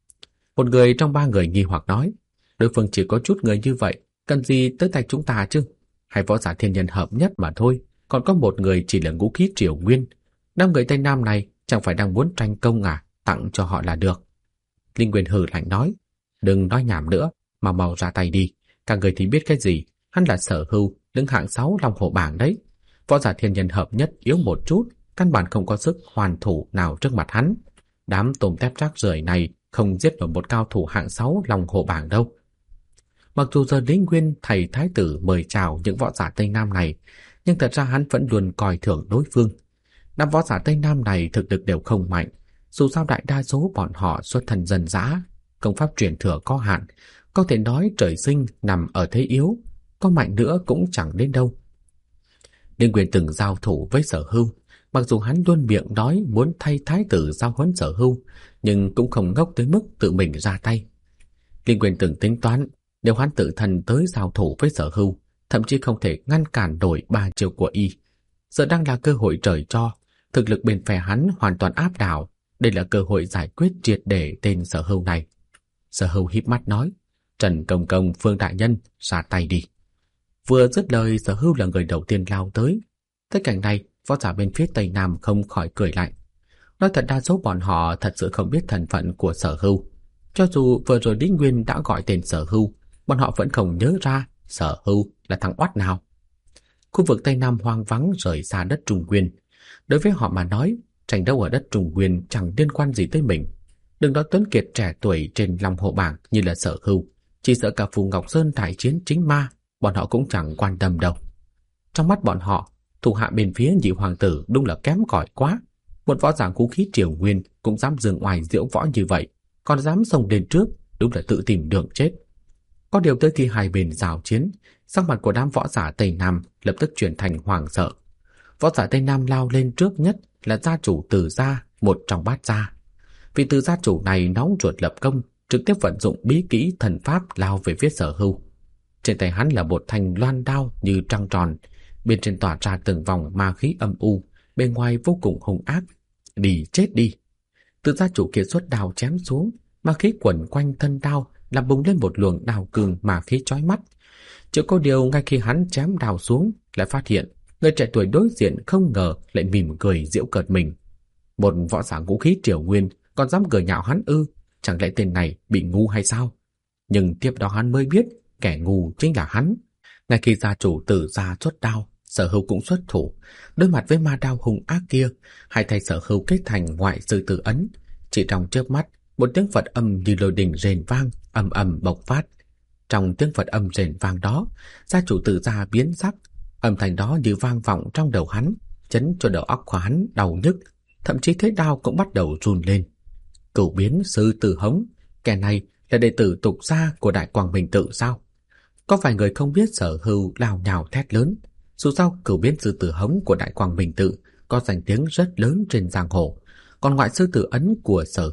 Một người trong 3 người nghi hoặc nói: đối phương chỉ có chút người như vậy, cần gì tới tay chúng ta chứ? Hay võ giả thiên nhân hợp nhất mà thôi, còn có một người chỉ là ngũ khí triều nguyên. 5 người Tây Nam này chẳng phải đang muốn tranh công à? Tặng cho họ là được. Linh Nguyên hừ lạnh nói: đừng nói nhảm nữa, mà mau ra tay đi. Các người thì biết cái gì? Hắn là Sở Hưu, đứng hạng 6 Long Hổ bảng đấy. Võ giả thiên nhân hợp nhất yếu một chút, căn bản không có sức hoàn thủ nào trước mặt hắn. Đám tôm tép rác rưởi này không giết nổi một cao thủ hạng 6 Long Hổ bảng đâu. Mặc dù giờ Lý Nguyên thầy thái tử mời chào những võ giả Tây Nam này, nhưng thật ra hắn vẫn luôn coi thường đối phương. Đám võ giả Tây Nam này thực lực đều không mạnh, dù sao đại đa số bọn họ xuất thân dân dã, công pháp truyền thừa có hạn, có thể nói trời sinh nằm ở thế yếu, có mạnh nữa cũng chẳng đến đâu. Đinh Nguyên từng giao thủ với Sở Hưu, mặc dù hắn luôn miệng nói muốn thay thái tử giao huấn Sở Hưu, nhưng cũng không ngốc tới mức tự mình ra tay. Đinh Nguyên từng tính toán, nếu hắn tự thân tới giao thủ với Sở Hưu, thậm chí không thể ngăn cản nổi 3 chiêu của y. Giờ đang là cơ hội trời cho, thực lực bên phe hắn hoàn toàn áp đảo, đây là cơ hội giải quyết triệt để tên Sở Hưu này. Sở Hưu híp mắt nói: Trần Công Công, Phương đại nhân, ra tay đi. Vừa dứt lời, Sở Hưu là người đầu tiên lao tới. Tới cảnh này, võ giả bên phía Tây Nam không khỏi cười lạnh. Nói thật, đa số bọn họ thật sự không biết thân phận của Sở Hưu. Cho dù vừa rồi Lý Nguyên đã gọi tên Sở Hưu, bọn họ vẫn không nhớ ra Sở Hưu là thằng oát nào. Khu vực Tây Nam hoang vắng rời xa đất Trung Nguyên. Đối với họ mà nói, tranh đấu ở đất Trung Nguyên chẳng liên quan gì tới mình. Đừng nói tuấn kiệt trẻ tuổi trên Long Hổ bảng như là Sở Hưu, chỉ sợ cả Phù Ngọc Sơn đại chiến chính ma, bọn họ cũng chẳng quan tâm đâu. Trong mắt bọn họ, thủ hạ bên phía nhị hoàng tử đúng là kém cỏi quá. Một võ giả vũ khí triều nguyên cũng dám giương oai diễu võ như vậy, còn dám xông lên trước, đúng là tự tìm đường chết. Có điều tới khi hai bên giao chiến, sắc mặt của đám võ giả Tây Nam lập tức chuyển thành hoảng sợ. Võ giả Tây Nam lao lên trước nhất là gia chủ Từ gia, một trong bát gia. Vì Từ gia chủ này nóng ruột lập công, trực tiếp vận dụng bí kỹ thần pháp lao về phía Sở Hưu. Trên tay hắn là một thanh loan đao như trăng tròn, bên trên tỏa ra từng vòng ma khí âm u, bên ngoài vô cùng hung ác. Đi chết đi! Từ gia chủ kia xuất đao chém xuống, ma khí quẩn quanh thân đao, làm bùng lên một luồng đao cường ma khí chói mắt. Chỉ có điều ngay khi hắn chém đao xuống, lại phát hiện người trẻ tuổi đối diện không ngờ lại mỉm cười giễu cợt mình. Một võ giả vũ khí triều nguyên còn dám cười nhạo hắn ư? Chẳng lẽ tên này bị ngu hay sao? Nhưng tiếp đó hắn mới biết kẻ ngu chính là hắn. Ngay khi gia chủ Từ gia xuất đao, Sở Hưu cũng xuất thủ. Đối mặt với ma đao hung ác kia, hai tay Sở Hưu kết thành ngoại sư tử ấn. Chỉ trong chớp mắt, một tiếng Phật âm như lôi đình rền vang, ầm ầm bộc phát. Trong tiếng Phật âm rền vang đó, gia chủ Từ gia biến sắc, âm thanh đó như vang vọng trong đầu hắn, chấn cho đầu óc của hắn đau nhức, thậm chí thế đao cũng bắt đầu run lên. Cửu biến sư tử hống, kẻ này là đệ tử tục gia của Đại Quang Minh Tự sao? Có vài người không biết, Sở Hưu lao nhào thét lớn. Dù sao cửu biến sư tử hống của Đại Quang Minh Tự có danh tiếng rất lớn trên giang hồ, còn ngoại sư tử ấn của Sở Hưu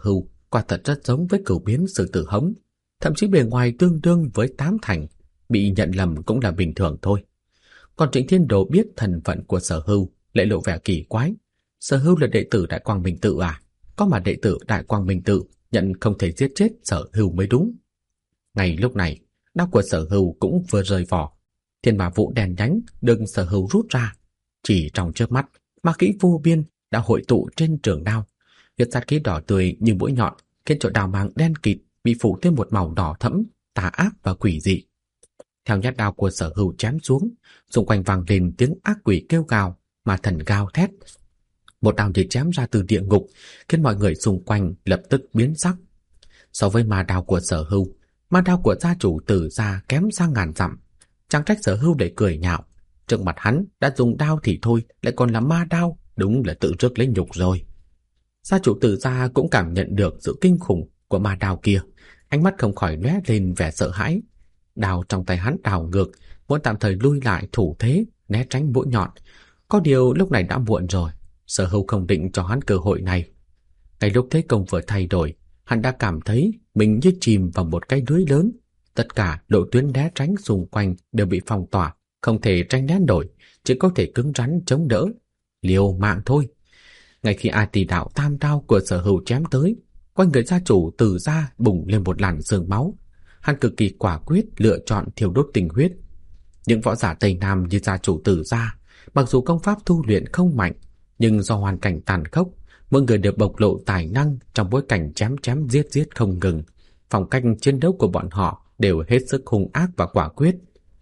quả thật rất giống với cửu biến sư tử hống, thậm chí bề ngoài tương đương với Tám Thành, bị nhận lầm cũng là bình thường thôi. Còn Trịnh Thiên Đồ biết thân phận của Sở Hưu, lại lộ vẻ kỳ quái. Sở Hưu là đệ tử Đại Quang Minh Tự à? Có mà đệ tử Đại Quang Minh Tự nhận không thể giết chết Sở Hưu mới đúng. Ngay lúc này, đao của Sở Hưu cũng vừa rời vỏ. Thiên Ma Vũ đèn nhánh được Sở Hưu rút ra. Chỉ trong chớp mắt, ma khí vô biên đã hội tụ trên trường đao. Huyết sát khí đỏ tươi như mũi nhọn khiến cho đao mang đen kịt bị phủ thêm một màu đỏ thẫm, tà ác và quỷ dị. Theo nhát đao của Sở Hưu chém xuống, xung quanh vang lên tiếng ác quỷ kêu gào, ma thần gào thét. Một đao như chém ra từ địa ngục, khiến mọi người xung quanh lập tức biến sắc. So với ma đao của Sở Hưu, ma đao của gia chủ Tử gia kém sang ngàn dặm. Chẳng trách Sở Hưu để cười nhạo. Trước mặt hắn đã dùng đao thì thôi, lại còn là ma đao, đúng là tự rước lấy nhục rồi. Gia chủ Tử gia cũng cảm nhận được sự kinh khủng của ma đao kia, ánh mắt không khỏi lóe lên vẻ sợ hãi. Đao trong tay hắn đảo ngược, muốn tạm thời lui lại thủ thế, né tránh mũi nhọn. Có điều lúc này đã muộn rồi, Sở Hưu không định cho hắn cơ hội này. Ngay lúc thế công vừa thay đổi, hắn đã cảm thấy mình như chìm vào một cái lưới lớn. Tất cả lộ tuyến né tránh xung quanh đều bị phong tỏa, không thể tránh né nổi, chỉ có thể cứng rắn chống đỡ. Liều mạng thôi. Ngay khi A Tỳ đạo tam đao của Sở Hưu chém tới, quanh người gia chủ Tử gia bùng lên một làn sương máu. Hắn cực kỳ quả quyết lựa chọn thiêu đốt tình huyết. Những võ giả Tây Nam như gia chủ Tử gia, mặc dù công pháp tu luyện không mạnh, nhưng do hoàn cảnh tàn khốc, mỗi người đều bộc lộ tài năng trong bối cảnh chém chém giết giết không ngừng. Phong cách chiến đấu của bọn họ đều hết sức hung ác và quả quyết.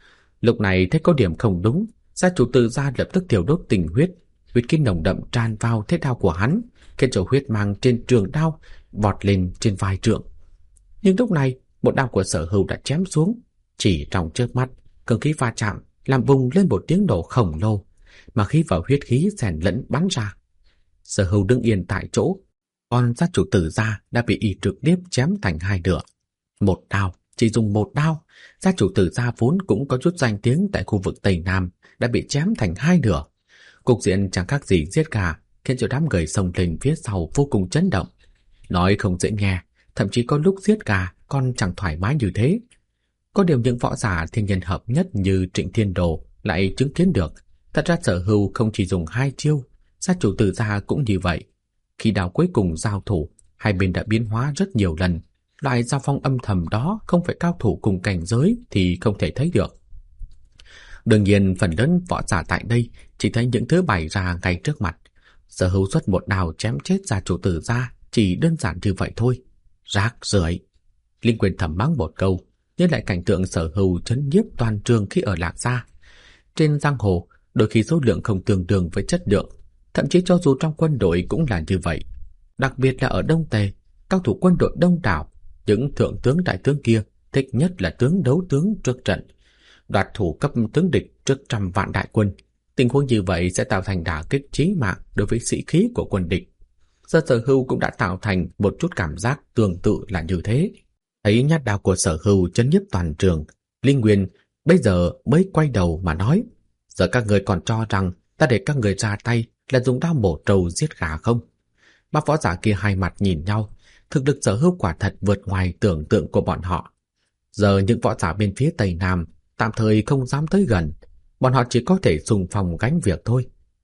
Lúc này thấy có điểm không đúng, gia chủ Tử gia lập tức thiêu đốt tình huyết. Huyết khí nồng đậm tràn vào thế đao của hắn, khiến cho huyết mang trên trường đao vọt lên trên vai trượng. Nhưng lúc này, một đao của Sở Hưu đã chém xuống. Chỉ trong chớp mắt, cường khí va chạm làm bùng lên một tiếng nổ khổng lồ, mà khí và huyết khí xen lẫn bắn ra. Sở Hưu đứng yên tại chỗ, còn gia chủ Tử gia đã bị y trực tiếp chém thành hai nửa. Một đao, chỉ dùng một đao, gia chủ Tử gia vốn cũng có chút danh tiếng tại khu vực Tây Nam đã bị chém thành hai nửa. Cục diện chẳng khác gì giết gà, khiến cho đám người xông lên phía sau vô cùng chấn động. Nói không dễ nghe, thậm chí có lúc giết gà còn chẳng thoải mái như thế. Có điều những võ giả thiên nhân hợp nhất như Trịnh Thiên Đồ lại chứng kiến được. Thật ra Sở Hưu không chỉ dùng hai chiêu, gia chủ Tử gia cũng như vậy. Khi đao cuối cùng giao thủ, hai bên đã biến hóa rất nhiều lần. Loại giao phong âm thầm đó không phải cao thủ cùng cảnh giới thì không thể thấy được. Đương nhiên phần lớn võ giả tại đây chỉ thấy những thứ bày ra ngay trước mặt. Sở Hưu xuất một đao chém chết gia chủ Tử gia, chỉ đơn giản như vậy thôi. Rác rưởi. Linh Quyền thầm mắng một câu, nhớ lại cảnh tượng Sở Hưu trấn nhiếp toàn trường khi ở Lạc Gia. Trên giang hồ, đôi khi số lượng không tương đương với chất lượng, thậm chí cho dù trong quân đội cũng là như vậy. Đặc biệt là ở Đông Tề, cao thủ quân đội đông đảo, những thượng tướng đại tướng kia thích nhất là tướng đấu tướng trước trận, đoạt thủ cấp tướng địch trước trăm vạn đại quân. Tình huống như vậy sẽ tạo thành đả kích chí mạng đối với sĩ khí của quân địch. Sở Hưu cũng đã tạo thành một chút cảm giác tương tự là như thế. Thấy nhát đao của Sở Hưu chấn nhiếp toàn trường, Linh Nguyên bây giờ mới quay đầu mà nói: giờ các người còn cho rằng ta để các người ra tay là dùng đao mổ trâu giết gà không? Ba võ giả kia hai mặt nhìn nhau, thực lực Sở Hưu quả thật vượt ngoài tưởng tượng của bọn họ. Giờ những võ giả bên phía Tây Nam tạm thời không dám tới gần, bọn họ chỉ có thể xung phong gánh việc thôi.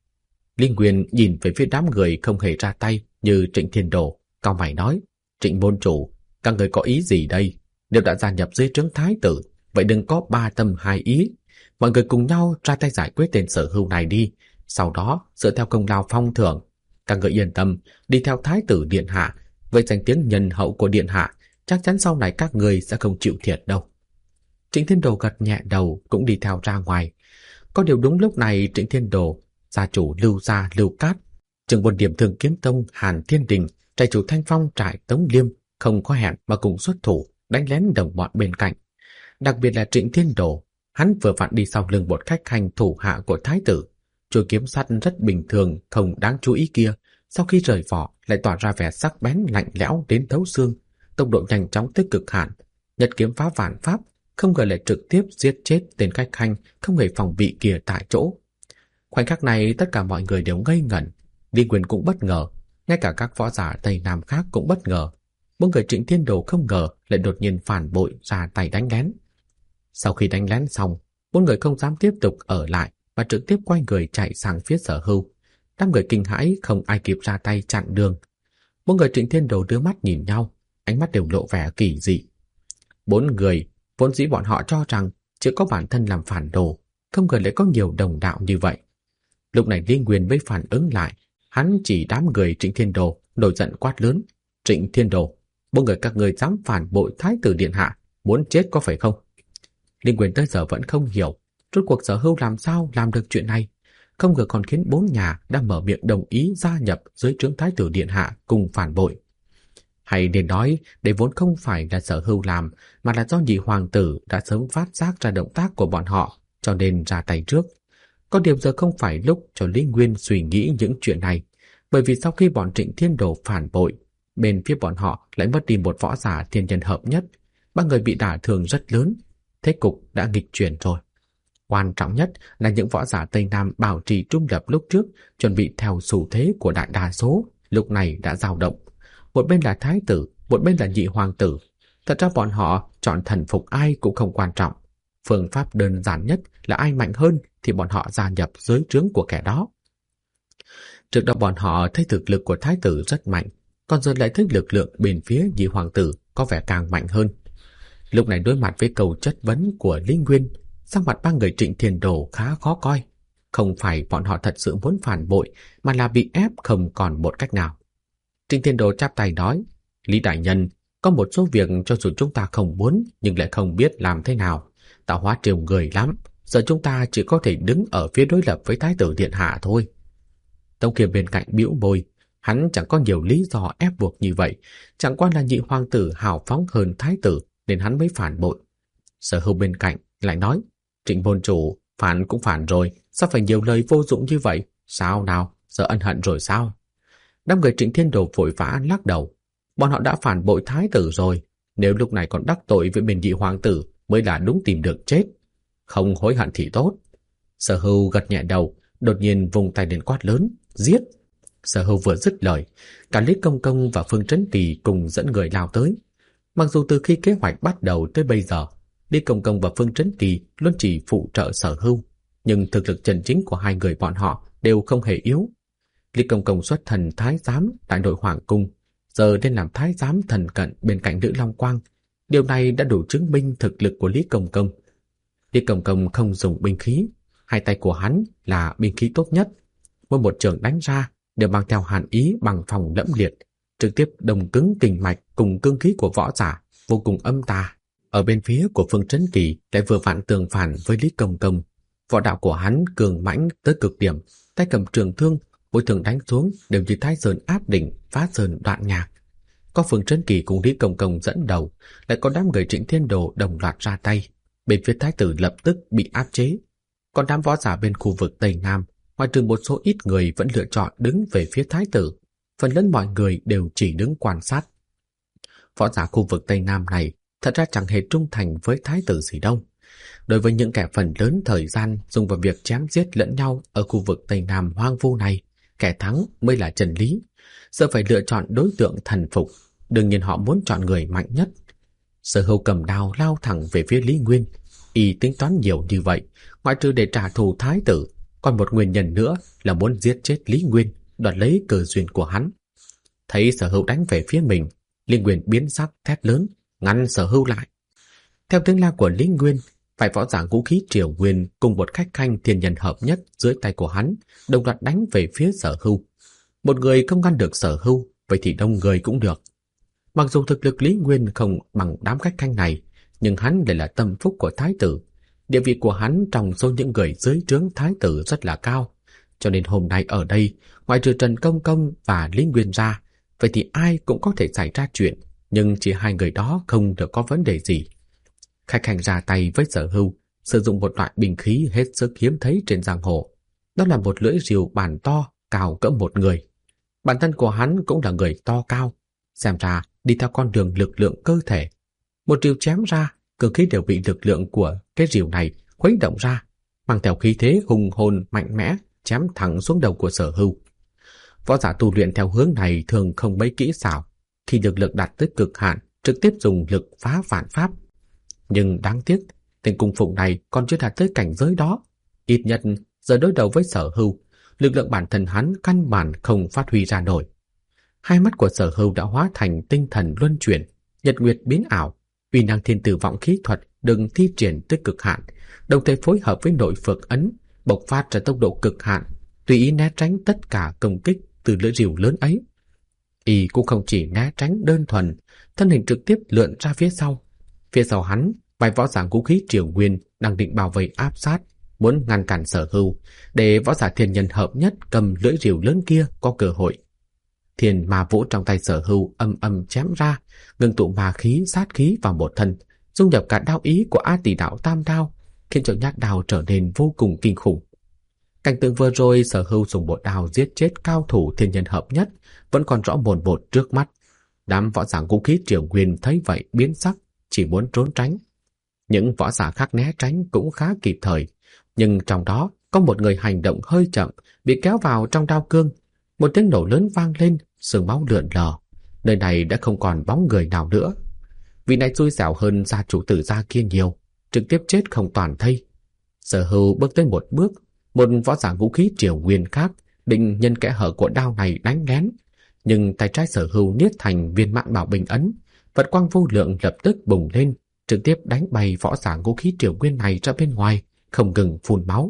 Linh Nguyên nhìn về phía đám người không hề ra tay như Trịnh Thiên Đồ, cau mày nói: Trịnh môn chủ, các người có ý gì đây? Nếu đã gia nhập dưới trướng thái tử, vậy đừng có ba tâm hai ý. Mọi người cùng nhau ra tay giải quyết tên Sở Hưu này đi, sau đó dựa theo công lao phong thưởng. Các người yên tâm, đi theo thái tử điện hạ, với danh tiếng nhân hậu của điện hạ, chắc chắn sau này các người sẽ không chịu thiệt đâu. Trịnh Thiên Đồ gật nhẹ đầu cũng đi theo ra ngoài. Có điều đúng lúc này Trịnh Thiên Đồ, gia chủ Lưu Gia Lưu Cát, trưởng môn Điểm Thương Kiếm Tông Hàn Thiên Đình, trại chủ Thanh Phong trại Tống Liêm không có hẹn mà cùng xuất thủ đánh lén đồng bọn bên cạnh. Đặc biệt là Trịnh Thiên Đồ, hắn vừa vặn đi sau lưng một khách khanh thủ hạ của thái tử. Chuôi kiếm sắt rất bình thường không đáng chú ý kia, sau khi rời vỏ lại tỏa ra vẻ sắc bén lạnh lẽo đến thấu xương, tốc độ nhanh chóng tới cực hạn, nhật kiếm phá vạn pháp, không ngờ lại trực tiếp giết chết tên khách khanh không hề phòng bị kia tại chỗ. Khoảnh khắc này tất cả mọi người đều ngây ngẩn, Linh Quyền cũng bất ngờ, ngay cả các võ giả Tây Nam khác cũng bất ngờ. bốn người Trịnh Thiên Đồ không ngờ lại đột nhiên phản bội ra tay đánh lén. Sau khi đánh lén xong, bốn người không dám tiếp tục ở lại và trực tiếp quay người chạy sang phía Sở Hưu. Đám người kinh hãi không ai kịp ra tay chặn đường. Bốn người Trịnh Thiên Đồ đưa mắt nhìn nhau, ánh mắt đều lộ vẻ kỳ dị. Bốn người, vốn dĩ bọn họ cho rằng chỉ có bản thân làm phản đồ, không ngờ lại có nhiều đồng đạo như vậy. Lúc này Lý Nguyên mới phản ứng lại, hắn chỉ đám người Trịnh Thiên Đồ, nổi giận quát lớn: Trịnh Thiên Đồ, bốn người các người dám phản bội Thái tử điện hạ, muốn chết có phải không? Lý Nguyên tới giờ vẫn không hiểu rốt cuộc Sở Hưu làm sao làm được chuyện này, không ngờ còn khiến bốn nhà đã mở miệng đồng ý gia nhập dưới trướng Thái tử điện hạ cùng phản bội. Hay nên nói, đây vốn không phải là Sở Hưu làm, mà là do nhị hoàng tử đã sớm phát giác ra động tác của bọn họ, cho nên ra tay trước. Có điều giờ không phải lúc cho Lý Nguyên suy nghĩ những chuyện này, bởi vì sau khi bọn Trịnh Thiên Đồ phản bội, bên phía bọn họ lại mất đi một võ giả thiên nhân hợp nhất, ba người bị đả thương rất lớn, thế cục đã nghịch chuyển rồi. Quan trọng nhất là những võ giả Tây Nam bảo trì trung lập lúc trước, chuẩn bị theo xu thế của đại đa số, lúc này đã dao động. Một bên là thái tử, một bên là nhị hoàng tử. Thật ra bọn họ chọn thần phục ai cũng không quan trọng. Phương pháp đơn giản nhất là ai mạnh hơn thì bọn họ gia nhập dưới trướng của kẻ đó. Trước đó bọn họ thấy thực lực của thái tử rất mạnh, còn giờ lại thấy lực lượng bên phía nhị hoàng tử có vẻ càng mạnh hơn. Lúc này đối mặt với câu chất vấn của Lý Nguyên, sắc mặt ba người Trịnh Thiên Đồ khá khó coi. Không phải bọn họ thật sự muốn phản bội, mà là bị ép không còn một cách nào. Trịnh Thiên Đồ chắp tay nói: Lý đại nhân, có một số việc cho dù chúng ta không muốn nhưng lại không biết làm thế nào. Tạo hóa triều người lắm, giờ chúng ta chỉ có thể đứng ở phía đối lập với thái tử điện hạ thôi. Tống Kiềm bên cạnh bĩu môi, hắn chẳng có nhiều lý do ép buộc như vậy, chẳng qua là nhị hoàng tử hào phóng hơn thái tử nên hắn mới phản bội. Sở Hưu bên cạnh lại nói: Trịnh môn chủ, phản cũng phản rồi, sao phải nhiều lời vô dụng như vậy? Sao nào, giờ ân hận rồi sao? Đám người Trịnh Thiên Đồ vội vã lắc đầu. Bọn họ đã phản bội thái tử rồi, nếu lúc này còn đắc tội với bên nhị hoàng tử mới là đúng tìm được chết. Không hối hận thì tốt. Sở Hưu gật nhẹ đầu, đột nhiên vùng tay lên quát lớn: Giết! Sở Hưu vừa dứt lời, cả Lý Công Công và Phương Trấn Kỳ cùng dẫn người lao tới. Mặc dù từ khi kế hoạch bắt đầu tới bây giờ, Lý Công Công và Phương Trấn Kỳ luôn chỉ phụ trợ Sở Hưu, nhưng thực lực chân chính của hai người bọn họ đều không hề yếu. Lý Công Công xuất thần thái giám tại nội hoàng cung, giờ nên làm thái giám thần cận bên cạnh Nữ Long Quang. Điều này đã đủ chứng minh thực lực của Lý Công Công. Lý Công Công không dùng binh khí, hai tay của hắn là binh khí tốt nhất. Mỗi một trường đánh ra đều mang theo hàn ý bằng phòng lẫm liệt, trực tiếp đồng cứng kinh mạch cùng cương khí của võ giả, vô cùng âm tà. Ở bên phía của Phương Trấn Kỳ lại vừa vặn tường phản với Lý Công Công. Võ đạo của hắn cường mãnh tới cực điểm, tay cầm trường thương, mỗi thường đánh xuống đều như Thái Sơn áp đỉnh, phá sơn đoạn nhạc. Có Phương Trấn Kỳ cùng Lý Công Công dẫn đầu, lại có đám người Trịnh Thiên Đồ đồng loạt ra tay. Bên phía thái tử lập tức bị áp chế. Còn đám võ giả bên khu vực Tây Nam, ngoài trừ một số ít người vẫn lựa chọn đứng về phía thái tử, phần lớn mọi người đều chỉ đứng quan sát. Võ giả khu vực Tây Nam này thật ra chẳng hề trung thành với thái tử gì đâu. Đối với những kẻ phần lớn thời gian dùng vào việc chém giết lẫn nhau ở khu vực Tây Nam hoang vu này, kẻ thắng mới là chân lý. Giờ phải lựa chọn đối tượng thần phục, đương nhiên họ muốn chọn người mạnh nhất. Sở Hưu cầm đao lao thẳng về phía Lý Nguyên. Y tính toán nhiều như vậy, ngoại trừ để trả thù thái tử, còn một nguyên nhân nữa là muốn giết chết Lý Nguyên, đoạt lấy cơ duyên của hắn. Thấy Sở Hưu đánh về phía mình, Lý Nguyên biến sắc thét lớn: Ngăn Sở Hưu lại! Theo tiếng la của Lý Nguyên, vài võ giả ngũ khí Triều Nguyên cùng một khách khanh thiên nhân hợp nhất dưới tay của hắn đồng loạt đánh về phía Sở Hưu. Một người không ngăn được Sở Hưu, vậy thì đông người cũng được. Mặc dù thực lực Lý Nguyên không bằng đám khách khanh này, nhưng hắn lại là tâm phúc của thái tử. Địa vị của hắn trong số những người dưới trướng thái tử rất là cao, cho nên hôm nay ở đây, ngoại trừ Trần Công Công và Lý Nguyên ra, vậy thì ai cũng có thể xảy ra chuyện, nhưng chỉ hai người đó không được có vấn đề gì. Khách khanh ra tay với Sở Hưu, sử dụng một loại binh khí hết sức hiếm thấy trên giang hồ. Đó là một lưỡi rìu bản to, cao cỡ một người. Bản thân của hắn cũng là người to cao, xem ra đi theo con đường lực lượng cơ thể. Một rìu chém ra, cơ khí đều bị lực lượng của cái rìu này khuấy động ra, mang theo khí thế hùng hồn mạnh mẽ, chém thẳng xuống đầu của Sở Hưu. Võ giả tu luyện theo hướng này thường không mấy kỹ xảo, khi lực lượng đạt tới cực hạn, trực tiếp dùng lực phá vạn pháp. Nhưng đáng tiếc, tên cung phụng này còn chưa đạt tới cảnh giới đó. Ít nhất giờ đối đầu với Sở Hưu, lực lượng bản thân hắn căn bản không phát huy ra nổi. Hai mắt của Sở Hưu đã hóa thành tinh thần luân chuyển, nhật nguyệt biến ảo, uy năng thiên tử vọng khí thuật đừng thi triển tới cực hạn, đồng thời phối hợp với nội phược ấn, bộc phát ra tốc độ cực hạn, tùy ý né tránh tất cả công kích từ lưỡi rìu lớn ấy. Y cũng không chỉ né tránh đơn thuần, thân hình trực tiếp lượn ra phía sau. Phía sau hắn, vài võ giả ngũ khí Triều Nguyên đang định bao vây áp sát, muốn ngăn cản Sở Hưu, để võ giả thiên nhân hợp nhất cầm lưỡi rìu lớn kia có cơ hội. Thiên ma vũ trong tay Sở Hưu âm âm chém ra, ngưng tụ ma khí sát khí vào một thân, dung nhập cả đao ý của A Tỷ Đạo Tam Đao, khiến cho nhát đao trở nên vô cùng kinh khủng. Cảnh tượng vừa rồi Sở Hưu dùng một đao giết chết cao thủ thiên nhân hợp nhất vẫn còn rõ mồn một trước mắt. Đám võ giả ngũ khí Triều Nguyên thấy vậy biến sắc, chỉ muốn trốn tránh. Những võ giả khác né tránh cũng khá kịp thời, nhưng trong đó có một người hành động hơi chậm, bị kéo vào trong đao cương. Một tiếng nổ lớn vang lên, sương máu lượn lờ. Nơi này đã không còn bóng người nào nữa. Vị này xui xẻo hơn gia chủ tử gia kia nhiều, trực tiếp chết không toàn thây. Sở Hưu bước tới một bước, một võ giả vũ khí Triều Nguyên khác định nhân kẽ hở của đao này đánh lén, nhưng tay trái Sở Hưu niết thành viên mãn bảo bình ấn, Phật quang vô lượng lập tức bùng lên, trực tiếp đánh bay võ giả vũ khí Triều Nguyên này ra bên ngoài, không ngừng phun máu.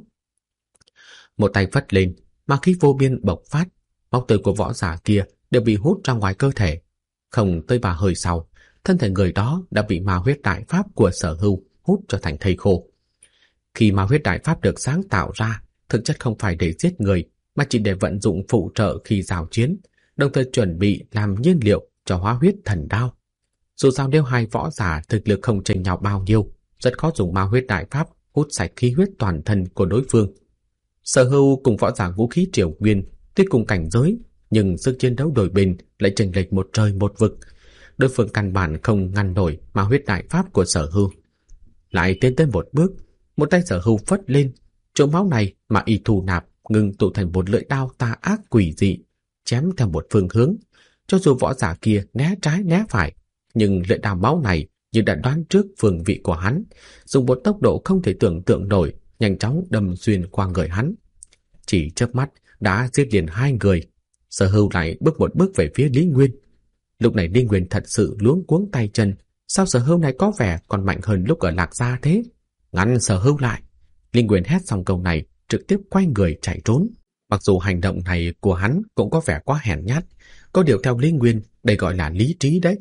Một tay phất lên, ma khí vô biên bộc phát, máu tươi của võ giả kia đều bị hút ra ngoài cơ thể. Không tới 3 hơi sau, thân thể người đó đã bị ma huyết đại pháp của Sở Hưu hút trở thành thây khô. Khi ma huyết đại pháp được sáng tạo ra, thực chất không phải để giết người, mà chỉ để vận dụng phụ trợ khi giao chiến, đồng thời chuẩn bị làm nhiên liệu cho hóa huyết thần đao. Dù sao nếu hai võ giả thực lực không chênh nhau bao nhiêu, rất khó dùng ma huyết đại pháp hút sạch khí huyết toàn thân của đối phương. Sở Hưu cùng võ giả vũ khí Triều Nguyên tuy cùng cảnh giới, nhưng sức chiến đấu đôi bên lại chênh lệch một trời một vực. Đối phương căn bản không ngăn nổi ma huyết đại pháp của Sở Hưu. Lại tiến tới một bước, một tay Sở Hưu phất lên, chỗ máu này mà y thu nạp ngừng tụ thành một lưỡi đao tà ác quỷ dị, chém theo một phương hướng. Cho dù võ giả kia né trái né phải, nhưng lưỡi đao máu này như đã đoán trước phương vị của hắn, dùng một tốc độ không thể tưởng tượng nổi, nhanh chóng đâm xuyên qua người hắn. Chỉ chớp mắt đã giết liền 2 người. Sở Hưu lại bước một bước về phía Lý Nguyên. Lúc này Lý Nguyên thật sự luống cuống tay chân. Sao Sở Hưu này có vẻ còn mạnh hơn lúc ở Lạc Gia thế? Ngăn Sở Hưu lại! Lý Nguyên hét xong câu này, trực tiếp quay người chạy trốn. Mặc dù hành động này của hắn cũng có vẻ quá hèn nhát, có điều theo Lý Nguyên, đây gọi là lý trí đấy.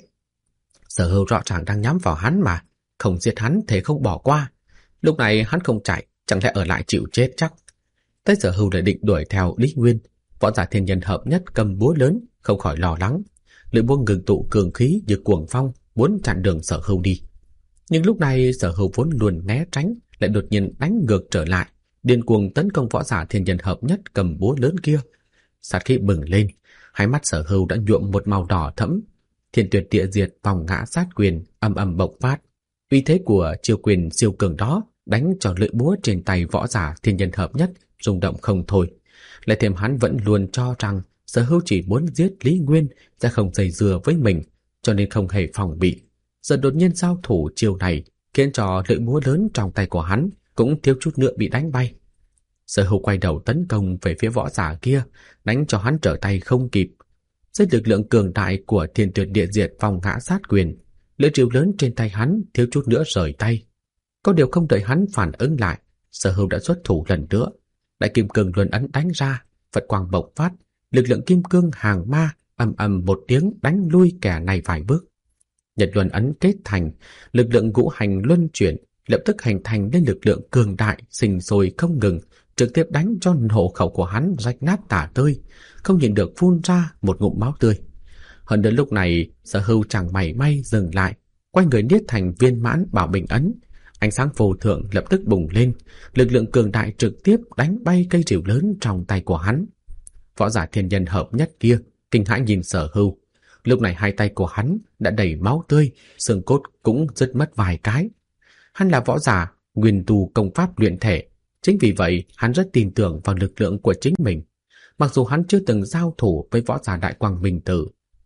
Sở Hưu rõ ràng đang nhắm vào hắn mà, không giết hắn thế không bỏ qua. Lúc này hắn không chạy, chẳng lẽ ở lại chịu chết chắc. Tới Sở Hưu lại định đuổi theo Lý Nguyên. Võ giả thiên nhân hợp nhất cầm búa lớn, không khỏi lo lắng. Lưỡi búa ngừng tụ cường khí như cuồng phong, muốn chặn đường Sở Hưu đi. Nhưng lúc này Sở Hưu vốn luôn né tránh, lại đột nhiên đánh ngược trở lại, điên cuồng tấn công võ giả thiên nhân hợp nhất cầm búa lớn kia. Sát khí bừng lên, hai mắt Sở Hưu đã nhuộm một màu đỏ thẫm. Thiên tuyệt địa diệt vòng ngã sát quyền âm âm bộc phát. Uy thế của chiêu quyền siêu cường đó đánh cho lưỡi búa trên tay võ giả thiên nhân hợp nhất rung động không thôi. Lại thêm hắn vẫn luôn cho rằng Sở Hưu chỉ muốn giết Lý Nguyên, sẽ không dây dưa với mình, cho nên không hề phòng bị. Giờ đột nhiên giao thủ chiêu này khiến cho lưỡi búa lớn trong tay của hắn cũng thiếu chút nữa bị đánh bay. Sở Hưu quay đầu tấn công về phía võ giả kia, đánh cho hắn trở tay không kịp. Dưới lực lượng cường đại của thiên tuyệt địa diệt vòng ngã sát quyền, lưỡi rìu lớn trên tay hắn thiếu chút nữa rời tay. Có điều không đợi hắn phản ứng lại, Sở Hưu đã xuất thủ lần nữa. Đại kim cương luân ấn đánh ra, Phật quang bộc phát, lực lượng kim cương hàng ma ầm ầm một tiếng đánh lui kẻ này vài bước. Nhật luân ấn kết thành, lực lượng ngũ hành luân chuyển lập tức hình thành nên lực lượng cường đại sinh sôi không ngừng, trực tiếp đánh cho hộ khẩu của hắn rách nát tả tơi, không nhìn được phun ra một ngụm máu tươi. Hơn đến lúc này, Sở Hưu chẳng mảy may dừng lại, quay người niết thành viên mãn bảo bình ấn. Ánh sáng vô thượng lập tức bùng lên, lực lượng cường đại trực tiếp đánh bay cây rìu lớn trong tay của hắn. Võ giả thiên nhân hợp nhất kia kinh hãi nhìn Sở Hưu. Lúc này hai tay của hắn đã đầy máu tươi, xương cốt cũng rứt mất vài cái. Hắn là võ giả nguyên tu công pháp luyện thể, chính vì vậy hắn rất tin tưởng vào lực lượng của chính mình. Mặc dù hắn chưa từng giao thủ với võ giả Đại Quang Minh Tử,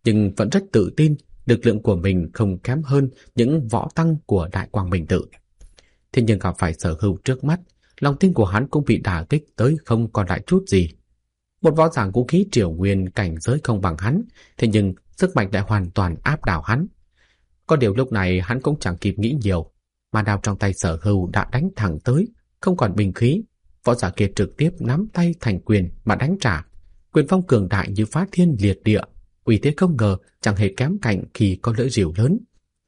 nhưng vẫn rất tự tin lực lượng của mình không kém hơn những võ tăng của Đại Quang Minh Tự. Thế nhưng gặp phải Sở Hưu trước mắt, lòng tin của hắn cũng bị đả kích tới không còn lại chút gì. Một võ giả vũ khí triều nguyên cảnh giới không bằng hắn, thế nhưng sức mạnh lại hoàn toàn áp đảo hắn. Có điều lúc này hắn cũng chẳng kịp nghĩ nhiều, mà đao trong tay Sở Hưu đã đánh thẳng tới, không còn binh khí. Võ giả kia trực tiếp nắm tay thành quyền mà đánh trả. Quyền phong cường đại như phá thiên liệt địa, uy thế không ngờ chẳng hề kém cạnh khi có lưỡi rìu lớn.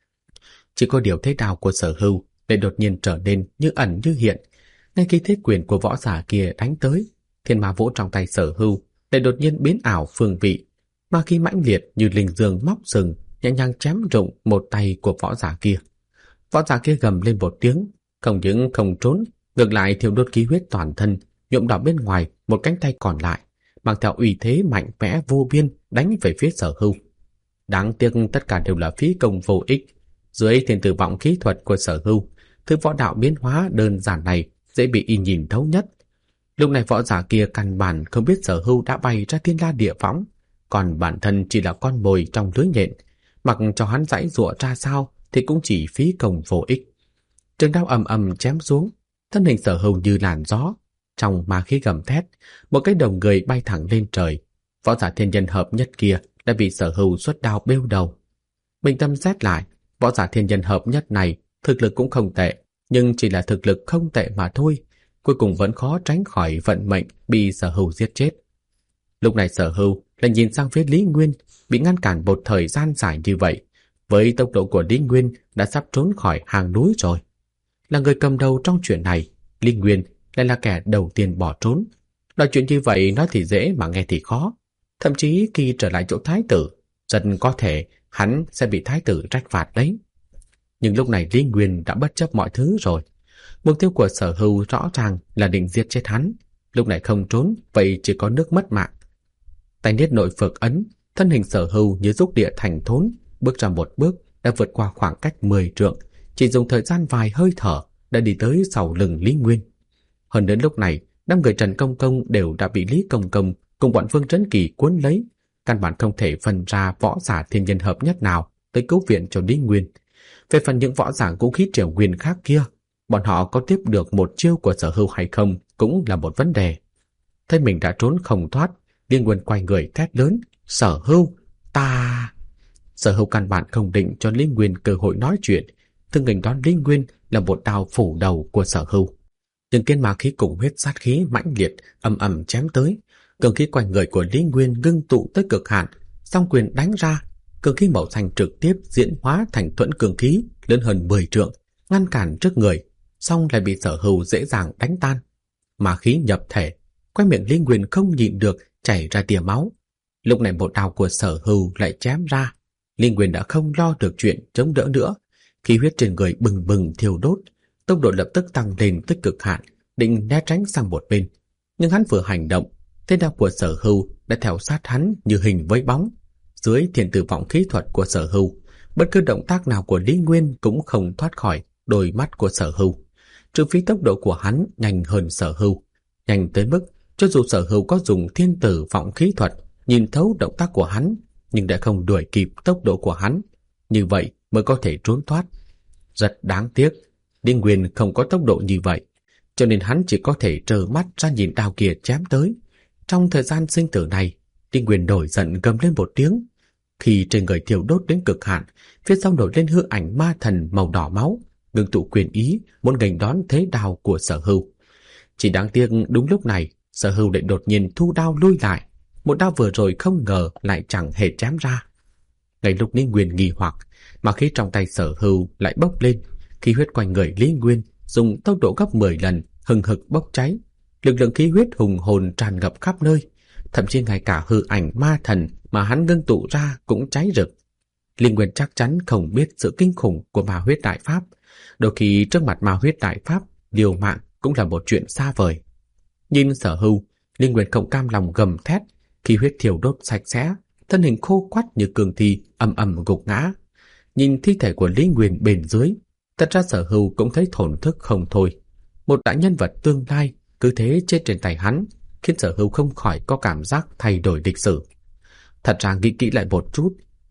Chỉ có điều thế đao của Sở Hưu lại đột nhiên trở nên như ẩn như hiện. Ngay khi thế quyền của võ giả kia đánh tới, thiên ma vũ trong tay Sở Hưu lại đột nhiên biến ảo phương vị, mà khi mãnh liệt như linh dương móc sừng, nhẹ nhàng chém rụng một tay của võ giả kia. Võ giả kia gầm lên một tiếng, không những không trốn, ngược lại thiêu đốt khí huyết toàn thân, nhuộm đỏ bên ngoài một cánh tay còn lại, mang theo uy thế mạnh mẽ vô biên đánh về phía Sở Hưu. Đáng tiếc tất cả đều là phí công vô ích. Dưới thiên tử vọng khí thuật của Sở Hưu, thứ võ đạo biến hóa đơn giản này dễ bị y nhìn thấu nhất. Lúc này võ giả kia căn bản không biết Sở Hưu đã bay ra thiên la địa võng, còn bản thân chỉ là con mồi trong lưới nhện, mặc cho hắn giãy giụa ra sao thì cũng chỉ phí công vô ích. Trường đao ầm ầm chém xuống, thân hình Sở Hưu như làn gió, trong ma khí gầm thét, một cái đầu người bay thẳng lên trời. Võ giả thiên nhân hợp nhất kia đã bị Sở Hưu xuất đao bêu đầu. Bình tâm xét lại, võ giả thiên nhân hợp nhất này thực lực cũng không tệ, nhưng chỉ là thực lực không tệ mà thôi, cuối cùng vẫn khó tránh khỏi vận mệnh bị Sở Hưu giết chết. Lúc này Sở Hưu lại nhìn sang phía Lý Nguyên, bị ngăn cản một thời gian dài như vậy, với tốc độ của Lý Nguyên đã sắp trốn khỏi hang núi rồi. Là người cầm đầu trong chuyện này, Lý Nguyên lại là kẻ đầu tiên bỏ trốn. Loại chuyện như vậy nói thì dễ mà nghe thì khó. Thậm chí khi trở lại chỗ thái tử, rất có thể hắn sẽ bị thái tử trách phạt đấy. Nhưng lúc này Lý Nguyên đã bất chấp mọi thứ rồi. Mục tiêu của Sở Hưu rõ ràng là định giết chết hắn. Lúc này không trốn, vậy chỉ có nước mất mạng. Tay niết nội phược ấn, thân hình Sở Hưu như rúc địa thành thốn, bước ra một bước đã vượt qua khoảng cách 10 trượng, chỉ dùng thời gian vài hơi thở đã đi tới sau lưng Lý Nguyên. Hơn đến lúc này, năm người Trần Công Công đều đã bị Lý Công Công cùng bọn Vương Trấn Kỳ cuốn lấy, căn bản không thể phân ra võ giả thiên nhân hợp nhất nào tới cứu viện cho Lý Nguyên. Về phần những võ giả vũ khí triều nguyên khác kia, bọn họ có tiếp được một chiêu của Sở Hưu hay không cũng là một vấn đề. Thấy mình đã trốn không thoát, Lý Nguyên quay người thét lớn, Sở Hưu, ta... Sở Hưu căn bản không định cho Lý Nguyên cơ hội nói chuyện, thương nghênh đón Lý Nguyên là một đao phủ đầu của Sở Hưu. Từng kiên ma khí cùng huyết sát khí mãnh liệt ầm ầm chém tới, cường khí quanh người của Lý Nguyên ngưng tụ tới cực hạn, song quyền đánh ra, cường khí màu xanh trực tiếp diễn hóa thành thuẫn cường khí lớn hơn 10 trượng, ngăn cản trước người, song lại bị Sở Hưu dễ dàng đánh tan. Ma khí nhập thể, quanh miệng Lý Nguyên không nhịn được chảy ra tia máu. Lúc này một đao của Sở Hưu lại chém ra, Lý Nguyên đã không lo được chuyện chống đỡ nữa, khí huyết trên người bừng bừng thiêu đốt, tốc độ lập tức tăng lên tới cực hạn, định né tránh sang một bên. Nhưng hắn vừa hành động, thế đao của Sở Hưu đã theo sát hắn như hình với bóng. Dưới thiên tử vọng khí thuật của Sở Hưu, bất cứ động tác nào của Lý Nguyên cũng không thoát khỏi đôi mắt của Sở Hưu. Trừ phi tốc độ của hắn nhanh hơn Sở Hưu, nhanh tới mức cho dù Sở Hưu có dùng thiên tử vọng khí thuật nhìn thấu động tác của hắn, nhưng đã không đuổi kịp tốc độ của hắn, như vậy mới có thể trốn thoát. Rất đáng tiếc, Lý Nguyên không có tốc độ như vậy, cho nên hắn chỉ có thể trơ mắt ra nhìn đao kia chém tới. Trong thời gian sinh tử này, Lý Nguyên nổi giận gầm lên một tiếng. Khi trên người thiêu đốt đến cực hạn, phía sau nổi lên hư ảnh ma thần màu đỏ máu, ngưng tụ quyền ý muốn nghênh đón thế đao của Sở Hưu. Chỉ đáng tiếc đúng lúc này, Sở Hưu lại đột nhiên thu đao lui lại. Một đao vừa rồi không ngờ lại chẳng hề chém ra. Ngay lúc Lý Nguyên nghi hoặc, mà khí trong tay Sở Hưu lại bốc lên, khí huyết quanh người Lý Nguyên dùng tốc độ gấp 10 lần hừng hực bốc cháy. Lực lượng khí huyết hùng hồn tràn ngập khắp nơi, thậm chí ngay cả hư ảnh ma thần mà hắn ngưng tụ ra cũng cháy rực. Lý Nguyên chắc chắn không biết sự kinh khủng của ma huyết đại pháp. Đôi khi trước mặt ma huyết đại pháp, liều mạng cũng là một chuyện xa vời. Nhìn Sở Hưu, Lý Nguyên không cam lòng gầm thét, khí huyết thiêu đốt sạch sẽ, thân hình khô quắt như cương thi ầm ầm gục ngã. Nhìn thi thể của Lý Nguyên bên dưới, thật ra Sở Hưu cũng thấy thổn thức không thôi. Một đại nhân vật tương lai cứ thế chết trên tay hắn, khiến Sở Hưu không khỏi có cảm giác thay đổi lịch sử. Thật ra nghĩ kỹ lại một chút,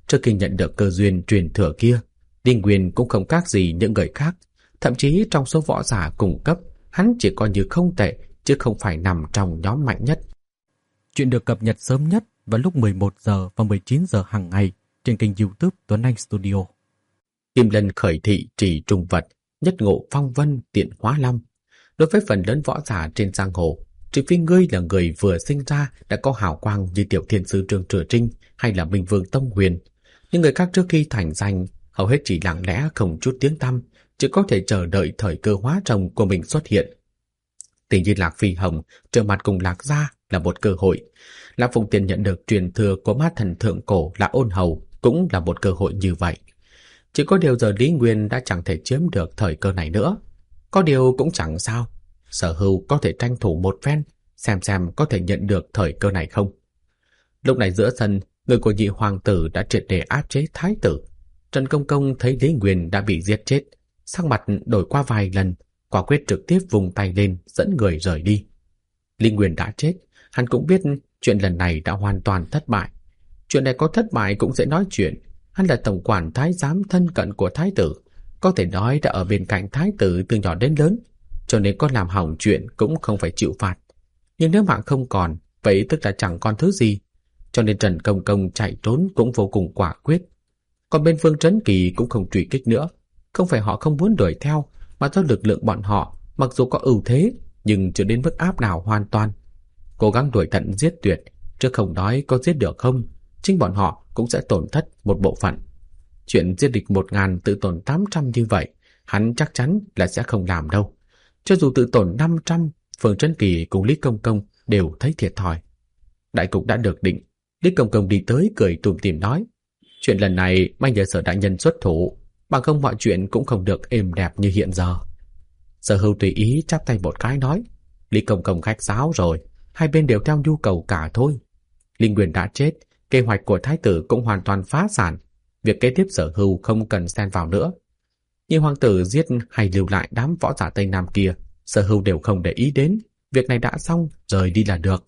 Trước khi nhận được cơ duyên truyền thừa kia, Lý Nguyên cũng không khác gì những người khác. Thậm chí trong số võ giả cùng cấp, hắn chỉ coi như không tệ, chứ không phải nằm trong nhóm mạnh nhất. Chuyện được cập nhật sớm nhất vào lúc 11 giờ và 19 giờ hàng ngày trên kênh YouTube Tuấn Anh Studio. Kim Lân khởi thị trì trùng vật, nhất ngộ phong vân tiện hóa long. Đối với phần lớn võ giả trên giang hồ, trừ phi ngươi là người vừa sinh ra đã có hào quang như Tiểu Thiên Sư Trương Thừa Trinh hay là Minh Vương Tông Huyền, những người khác trước khi thành danh hầu hết chỉ lặng lẽ không chút tiếng tăm, chỉ có thể chờ đợi thời cơ hóa rồng của mình xuất hiện. Tỷ như Lạc Phi Hồng trở mặt cùng Lạc Gia là một cơ hội. Lạc Phụng Tiên nhận được truyền thừa của ma thần thượng cổ là Ôn Hầu cũng là một cơ hội như vậy. Chỉ có điều giờ Lý Nguyên đã chẳng thể chiếm được thời cơ này nữa. Có điều cũng chẳng sao, Sở Hưu có thể tranh thủ một phen, xem có thể nhận được thời cơ này không. Lúc này giữa sân, người của nhị hoàng tử đã triệt để áp chế thái tử. Trần Công Công thấy Lý Nguyên đã bị giết chết, sắc mặt đổi qua vài lần, quả quyết trực tiếp vùng tay lên dẫn người rời đi. Lý Nguyên đã chết, hắn cũng biết chuyện lần này đã hoàn toàn thất bại. Chuyện này có thất bại cũng dễ nói chuyện. Hắn là tổng quản thái giám thân cận của thái tử, có thể nói đã ở bên cạnh thái tử từ nhỏ đến lớn, cho nên có làm hỏng chuyện cũng không phải chịu phạt. Nhưng nếu mạng không còn, vậy tức là chẳng còn thứ gì. Cho nên Trần Công Công chạy trốn cũng vô cùng quả quyết. Còn bên Phương Trấn Kỳ cũng không truy kích nữa. Không phải họ không muốn đuổi theo, mà do lực lượng bọn họ mặc dù có ưu thế nhưng chưa đến mức áp đảo hoàn toàn. Cố gắng đuổi tận giết tuyệt, chứ không nói có giết được không, chính bọn họ cũng sẽ tổn thất một bộ phận. Chuyện giết địch 1000 tự tổn 800 như vậy, hắn chắc chắn là sẽ không làm đâu. Cho dù tự tổn 500, Phương Trấn Kỳ cùng Lý Công Công đều thấy thiệt thòi. Đại cục đã được định, Lý Công Công đi tới cười tủm tỉm nói: chuyện lần này may nhờ Sở đại nhân xuất thủ, bằng không mọi chuyện cũng không được êm đẹp như hiện giờ. Sở Hưu tùy ý chắp tay một cái nói: Lý Công Công khách sáo rồi, hai bên đều theo nhu cầu cả thôi. Linh Nguyên đã chết, kế hoạch của thái tử cũng hoàn toàn phá sản, việc kế tiếp Sở Hưu không cần xen vào nữa. Như hoàng tử giết hay lưu lại đám võ giả Tây Nam kia, Sở Hưu đều không để ý đến, việc này đã xong, rời đi là được.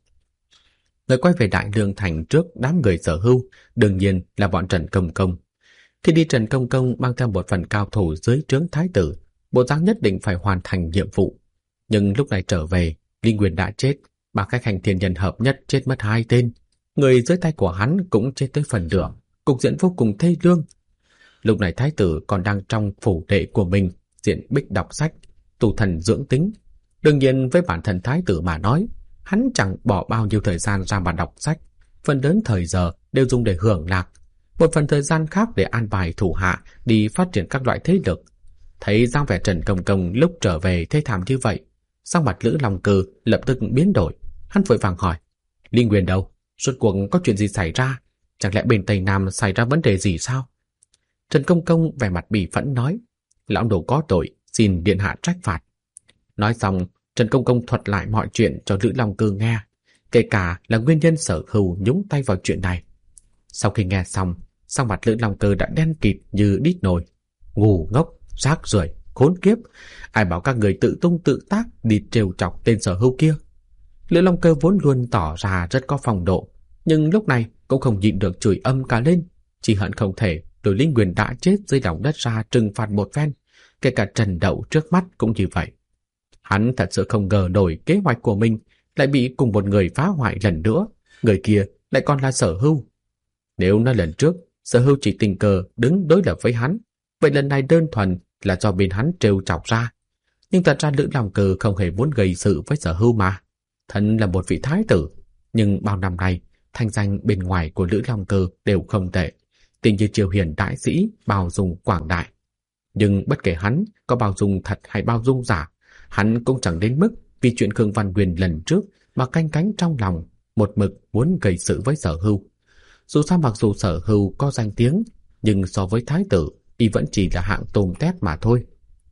Người quay về Đại Lương Thành trước đám người Sở Hưu, đương nhiên là bọn Trần Công Công. Khi đi, Trần Công Công mang theo một phần cao thủ dưới trướng thái tử, bộ dáng nhất định phải hoàn thành nhiệm vụ. Nhưng lúc này trở về, Linh Nguyên đã chết, ba khách hành thiên nhân hợp nhất chết mất 2 tên, người dưới tay của hắn cũng chết tới phần nửa, cục diện vô cùng thê lương. Lúc này thái tử còn đang trong phủ đệ của mình, diện bích đọc sách, tu thần dưỡng tính. Đương nhiên với bản thân thái tử mà nói, hắn chẳng bỏ bao nhiêu thời gian ra mà đọc sách, phần lớn thời giờ đều dùng để hưởng lạc, một phần thời gian khác để an bài thủ hạ đi phát triển các loại thế lực. Thấy dáng vẻ Trần Công Công lúc trở về thê thảm như vậy, sắc mặt Lữ Long Cơ lập tức biến đổi. Hắn vội vàng hỏi: Linh Nguyên đâu? Rốt cuộc có chuyện gì xảy ra? Chẳng lẽ bên Tây Nam xảy ra vấn đề gì sao? Trần Công Công vẻ mặt bỉ phẫn nói: lão đồ có tội, xin điện hạ trách phạt. Nói xong, Trần Công Công thuật lại mọi chuyện cho Lữ Long Cơ nghe, kể cả là nguyên nhân Sở Hưu nhúng tay vào chuyện này. Sau khi nghe xong, sắc mặt Lữ Long Cơ đã đen kịt như đít nồi. Ngu ngốc, rác rưởi, khốn kiếp, ai bảo các người tự tung tự tác đi trêu chọc tên Sở Hưu kia. Lữ Long Cơ vốn luôn tỏ ra rất có phong độ, nhưng lúc này cũng không nhịn được chửi âm cả lên, chỉ hận không thể đổi Linh Nguyên đã chết dưới lòng đất ra trừng phạt một phen, kể cả Trần Đậu trước mắt cũng như vậy. Hắn thật sự không ngờ nổi kế hoạch của mình lại bị cùng một người phá hoại lần nữa, người kia lại còn là Sở Hưu. Nếu nói lần trước Sở Hưu chỉ tình cờ đứng đối lập với hắn, vậy lần này đơn thuần là do bên hắn trêu chọc ra. Nhưng thật ra Lữ Long Cơ không hề muốn gây sự với Sở Hưu mà. Thân là một vị thái tử, nhưng bao năm nay thanh danh bên ngoài của Lữ Long Cơ đều không tệ, tình như triều hiền đại sĩ, bao dung quảng đại. Nhưng bất kể hắn có bao dung thật hay bao dung giả, hắn cũng chẳng đến mức vì chuyện Khương Văn Nguyên lần trước mà canh cánh trong lòng, một mực muốn gây sự với Sở Hưu. Dù sao mặc dù Sở Hưu có danh tiếng, nhưng so với thái tử, y vẫn chỉ là hạng tôm tép mà thôi.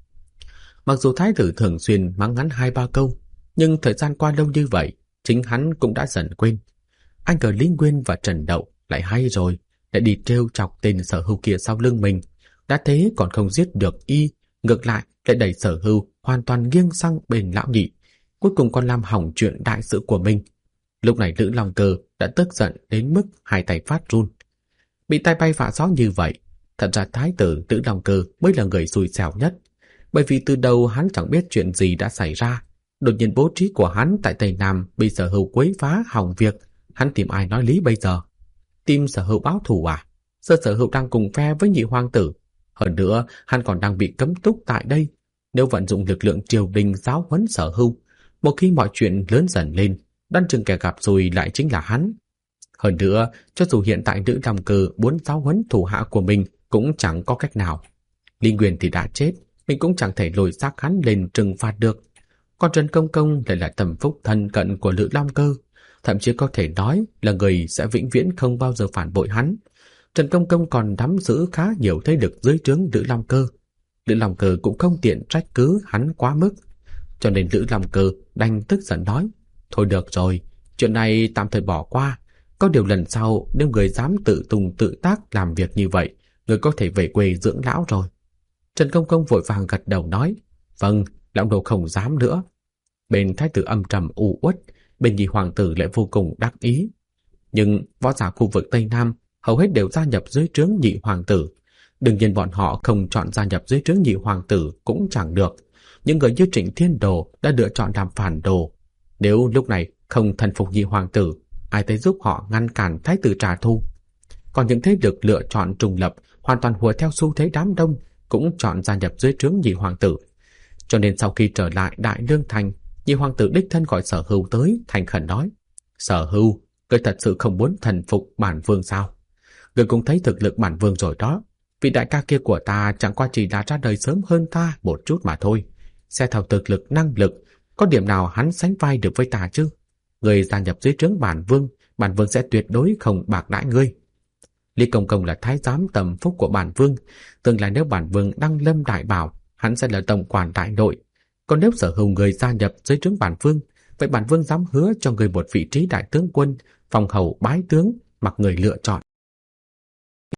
Mặc dù thái tử thường xuyên mắng hắn 2-3 câu, nhưng thời gian qua lâu như vậy, chính hắn cũng đã dần quên. Anh cờ Lý Nguyên và Trần Đậu lại hay rồi, lại đi trêu chọc tên Sở Hưu kia sau lưng mình. Đã thế còn không giết được y, ngược lại lại đẩy Sở Hưu hoàn toàn nghiêng sang bên lão nhị, cuối cùng còn làm hỏng chuyện đại sự của mình. Lúc này Lữ Long Cơ đã tức giận đến mức hai tay phát run. bị tai bay vạ gió như vậy. Thật ra thái tử Lữ Long Cơ mới là người xui xẻo nhất, bởi vì từ đầu hắn chẳng biết chuyện gì đã xảy ra. Đột nhiên bố trí của hắn tại Tây Nam bị Sở Hưu quấy phá hỏng việc, hắn tìm ai nói lý bây giờ? Tìm Sở Hưu báo thù à? Sở Hưu đang cùng phe với nhị hoàng tử. Hơn nữa, hắn còn đang bị cấm túc tại đây. Nếu vận dụng lực lượng triều đình giáo huấn Sở Hưu, một khi mọi chuyện lớn dần lên, đoán chừng kẻ gặp rồi lại chính là hắn. Hơn nữa, cho dù hiện tại Lữ Long Cơ muốn giáo huấn thủ hạ của mình cũng chẳng có cách nào. Lý Nguyên thì đã chết, mình cũng chẳng thể lôi xác hắn lên trừng phạt được. Còn Trần Công Công lại là tầm phúc thân cận của Lữ Long Cơ, thậm chí có thể nói là người sẽ vĩnh viễn không bao giờ phản bội hắn. Trần Công Công còn nắm giữ khá nhiều thế lực dưới trướng Lữ Long Cơ. Lữ Long Cơ cũng không tiện trách cứ hắn quá mức, cho nên Lữ Long Cơ đành tức giận nói: thôi được rồi, chuyện này tạm thời bỏ qua. Có điều lần sau nếu người dám tự tung tự tác làm việc như vậy, người có thể về quê dưỡng lão rồi. Trần Công Công vội vàng gật đầu nói: vâng, lão nô không dám nữa. Bên thái tử âm trầm u uất, bên nhị hoàng tử lại vô cùng đắc ý. Nhưng võ giả khu vực Tây Nam hầu hết đều gia nhập dưới trướng nhị hoàng tử. Đương nhiên bọn họ không chọn gia nhập dưới trướng nhị hoàng tử cũng chẳng được. Những người như Trịnh Thiên Đồ đã lựa chọn làm phản đồ. Nếu lúc này không thần phục nhị hoàng tử, ai tới giúp họ ngăn cản thái tử trả thù? Còn những thế lực lựa chọn trùng lập, hoàn toàn hùa theo xu thế đám đông, cũng chọn gia nhập dưới trướng nhị hoàng tử. Cho nên sau khi trở lại Đại Lương Thành, nhị hoàng tử đích thân gọi Sở Hưu tới, thành khẩn nói: Sở Hưu, ngươi thật sự không muốn thần phục bản vương sao? Ngươi cũng thấy thực lực bản vương rồi đó. Vị đại ca kia của ta chẳng qua chỉ đã ra đời sớm hơn ta một chút mà thôi. Xét theo thực lực năng lực, có điểm nào hắn sánh vai được với ta chứ? Ngươi gia nhập dưới trướng bản vương sẽ tuyệt đối không bạc đãi ngươi. Lý Công Công là thái giám tầm phúc của bản vương, tương lai nếu bản vương đăng lâm đại bảo, hắn sẽ là tổng quản đại nội. Còn nếu Sở Hưu người gia nhập dưới trướng bản vương, vậy bản vương dám hứa cho người một vị trí đại tướng quân, phòng hầu bái tướng, mặc người lựa chọn.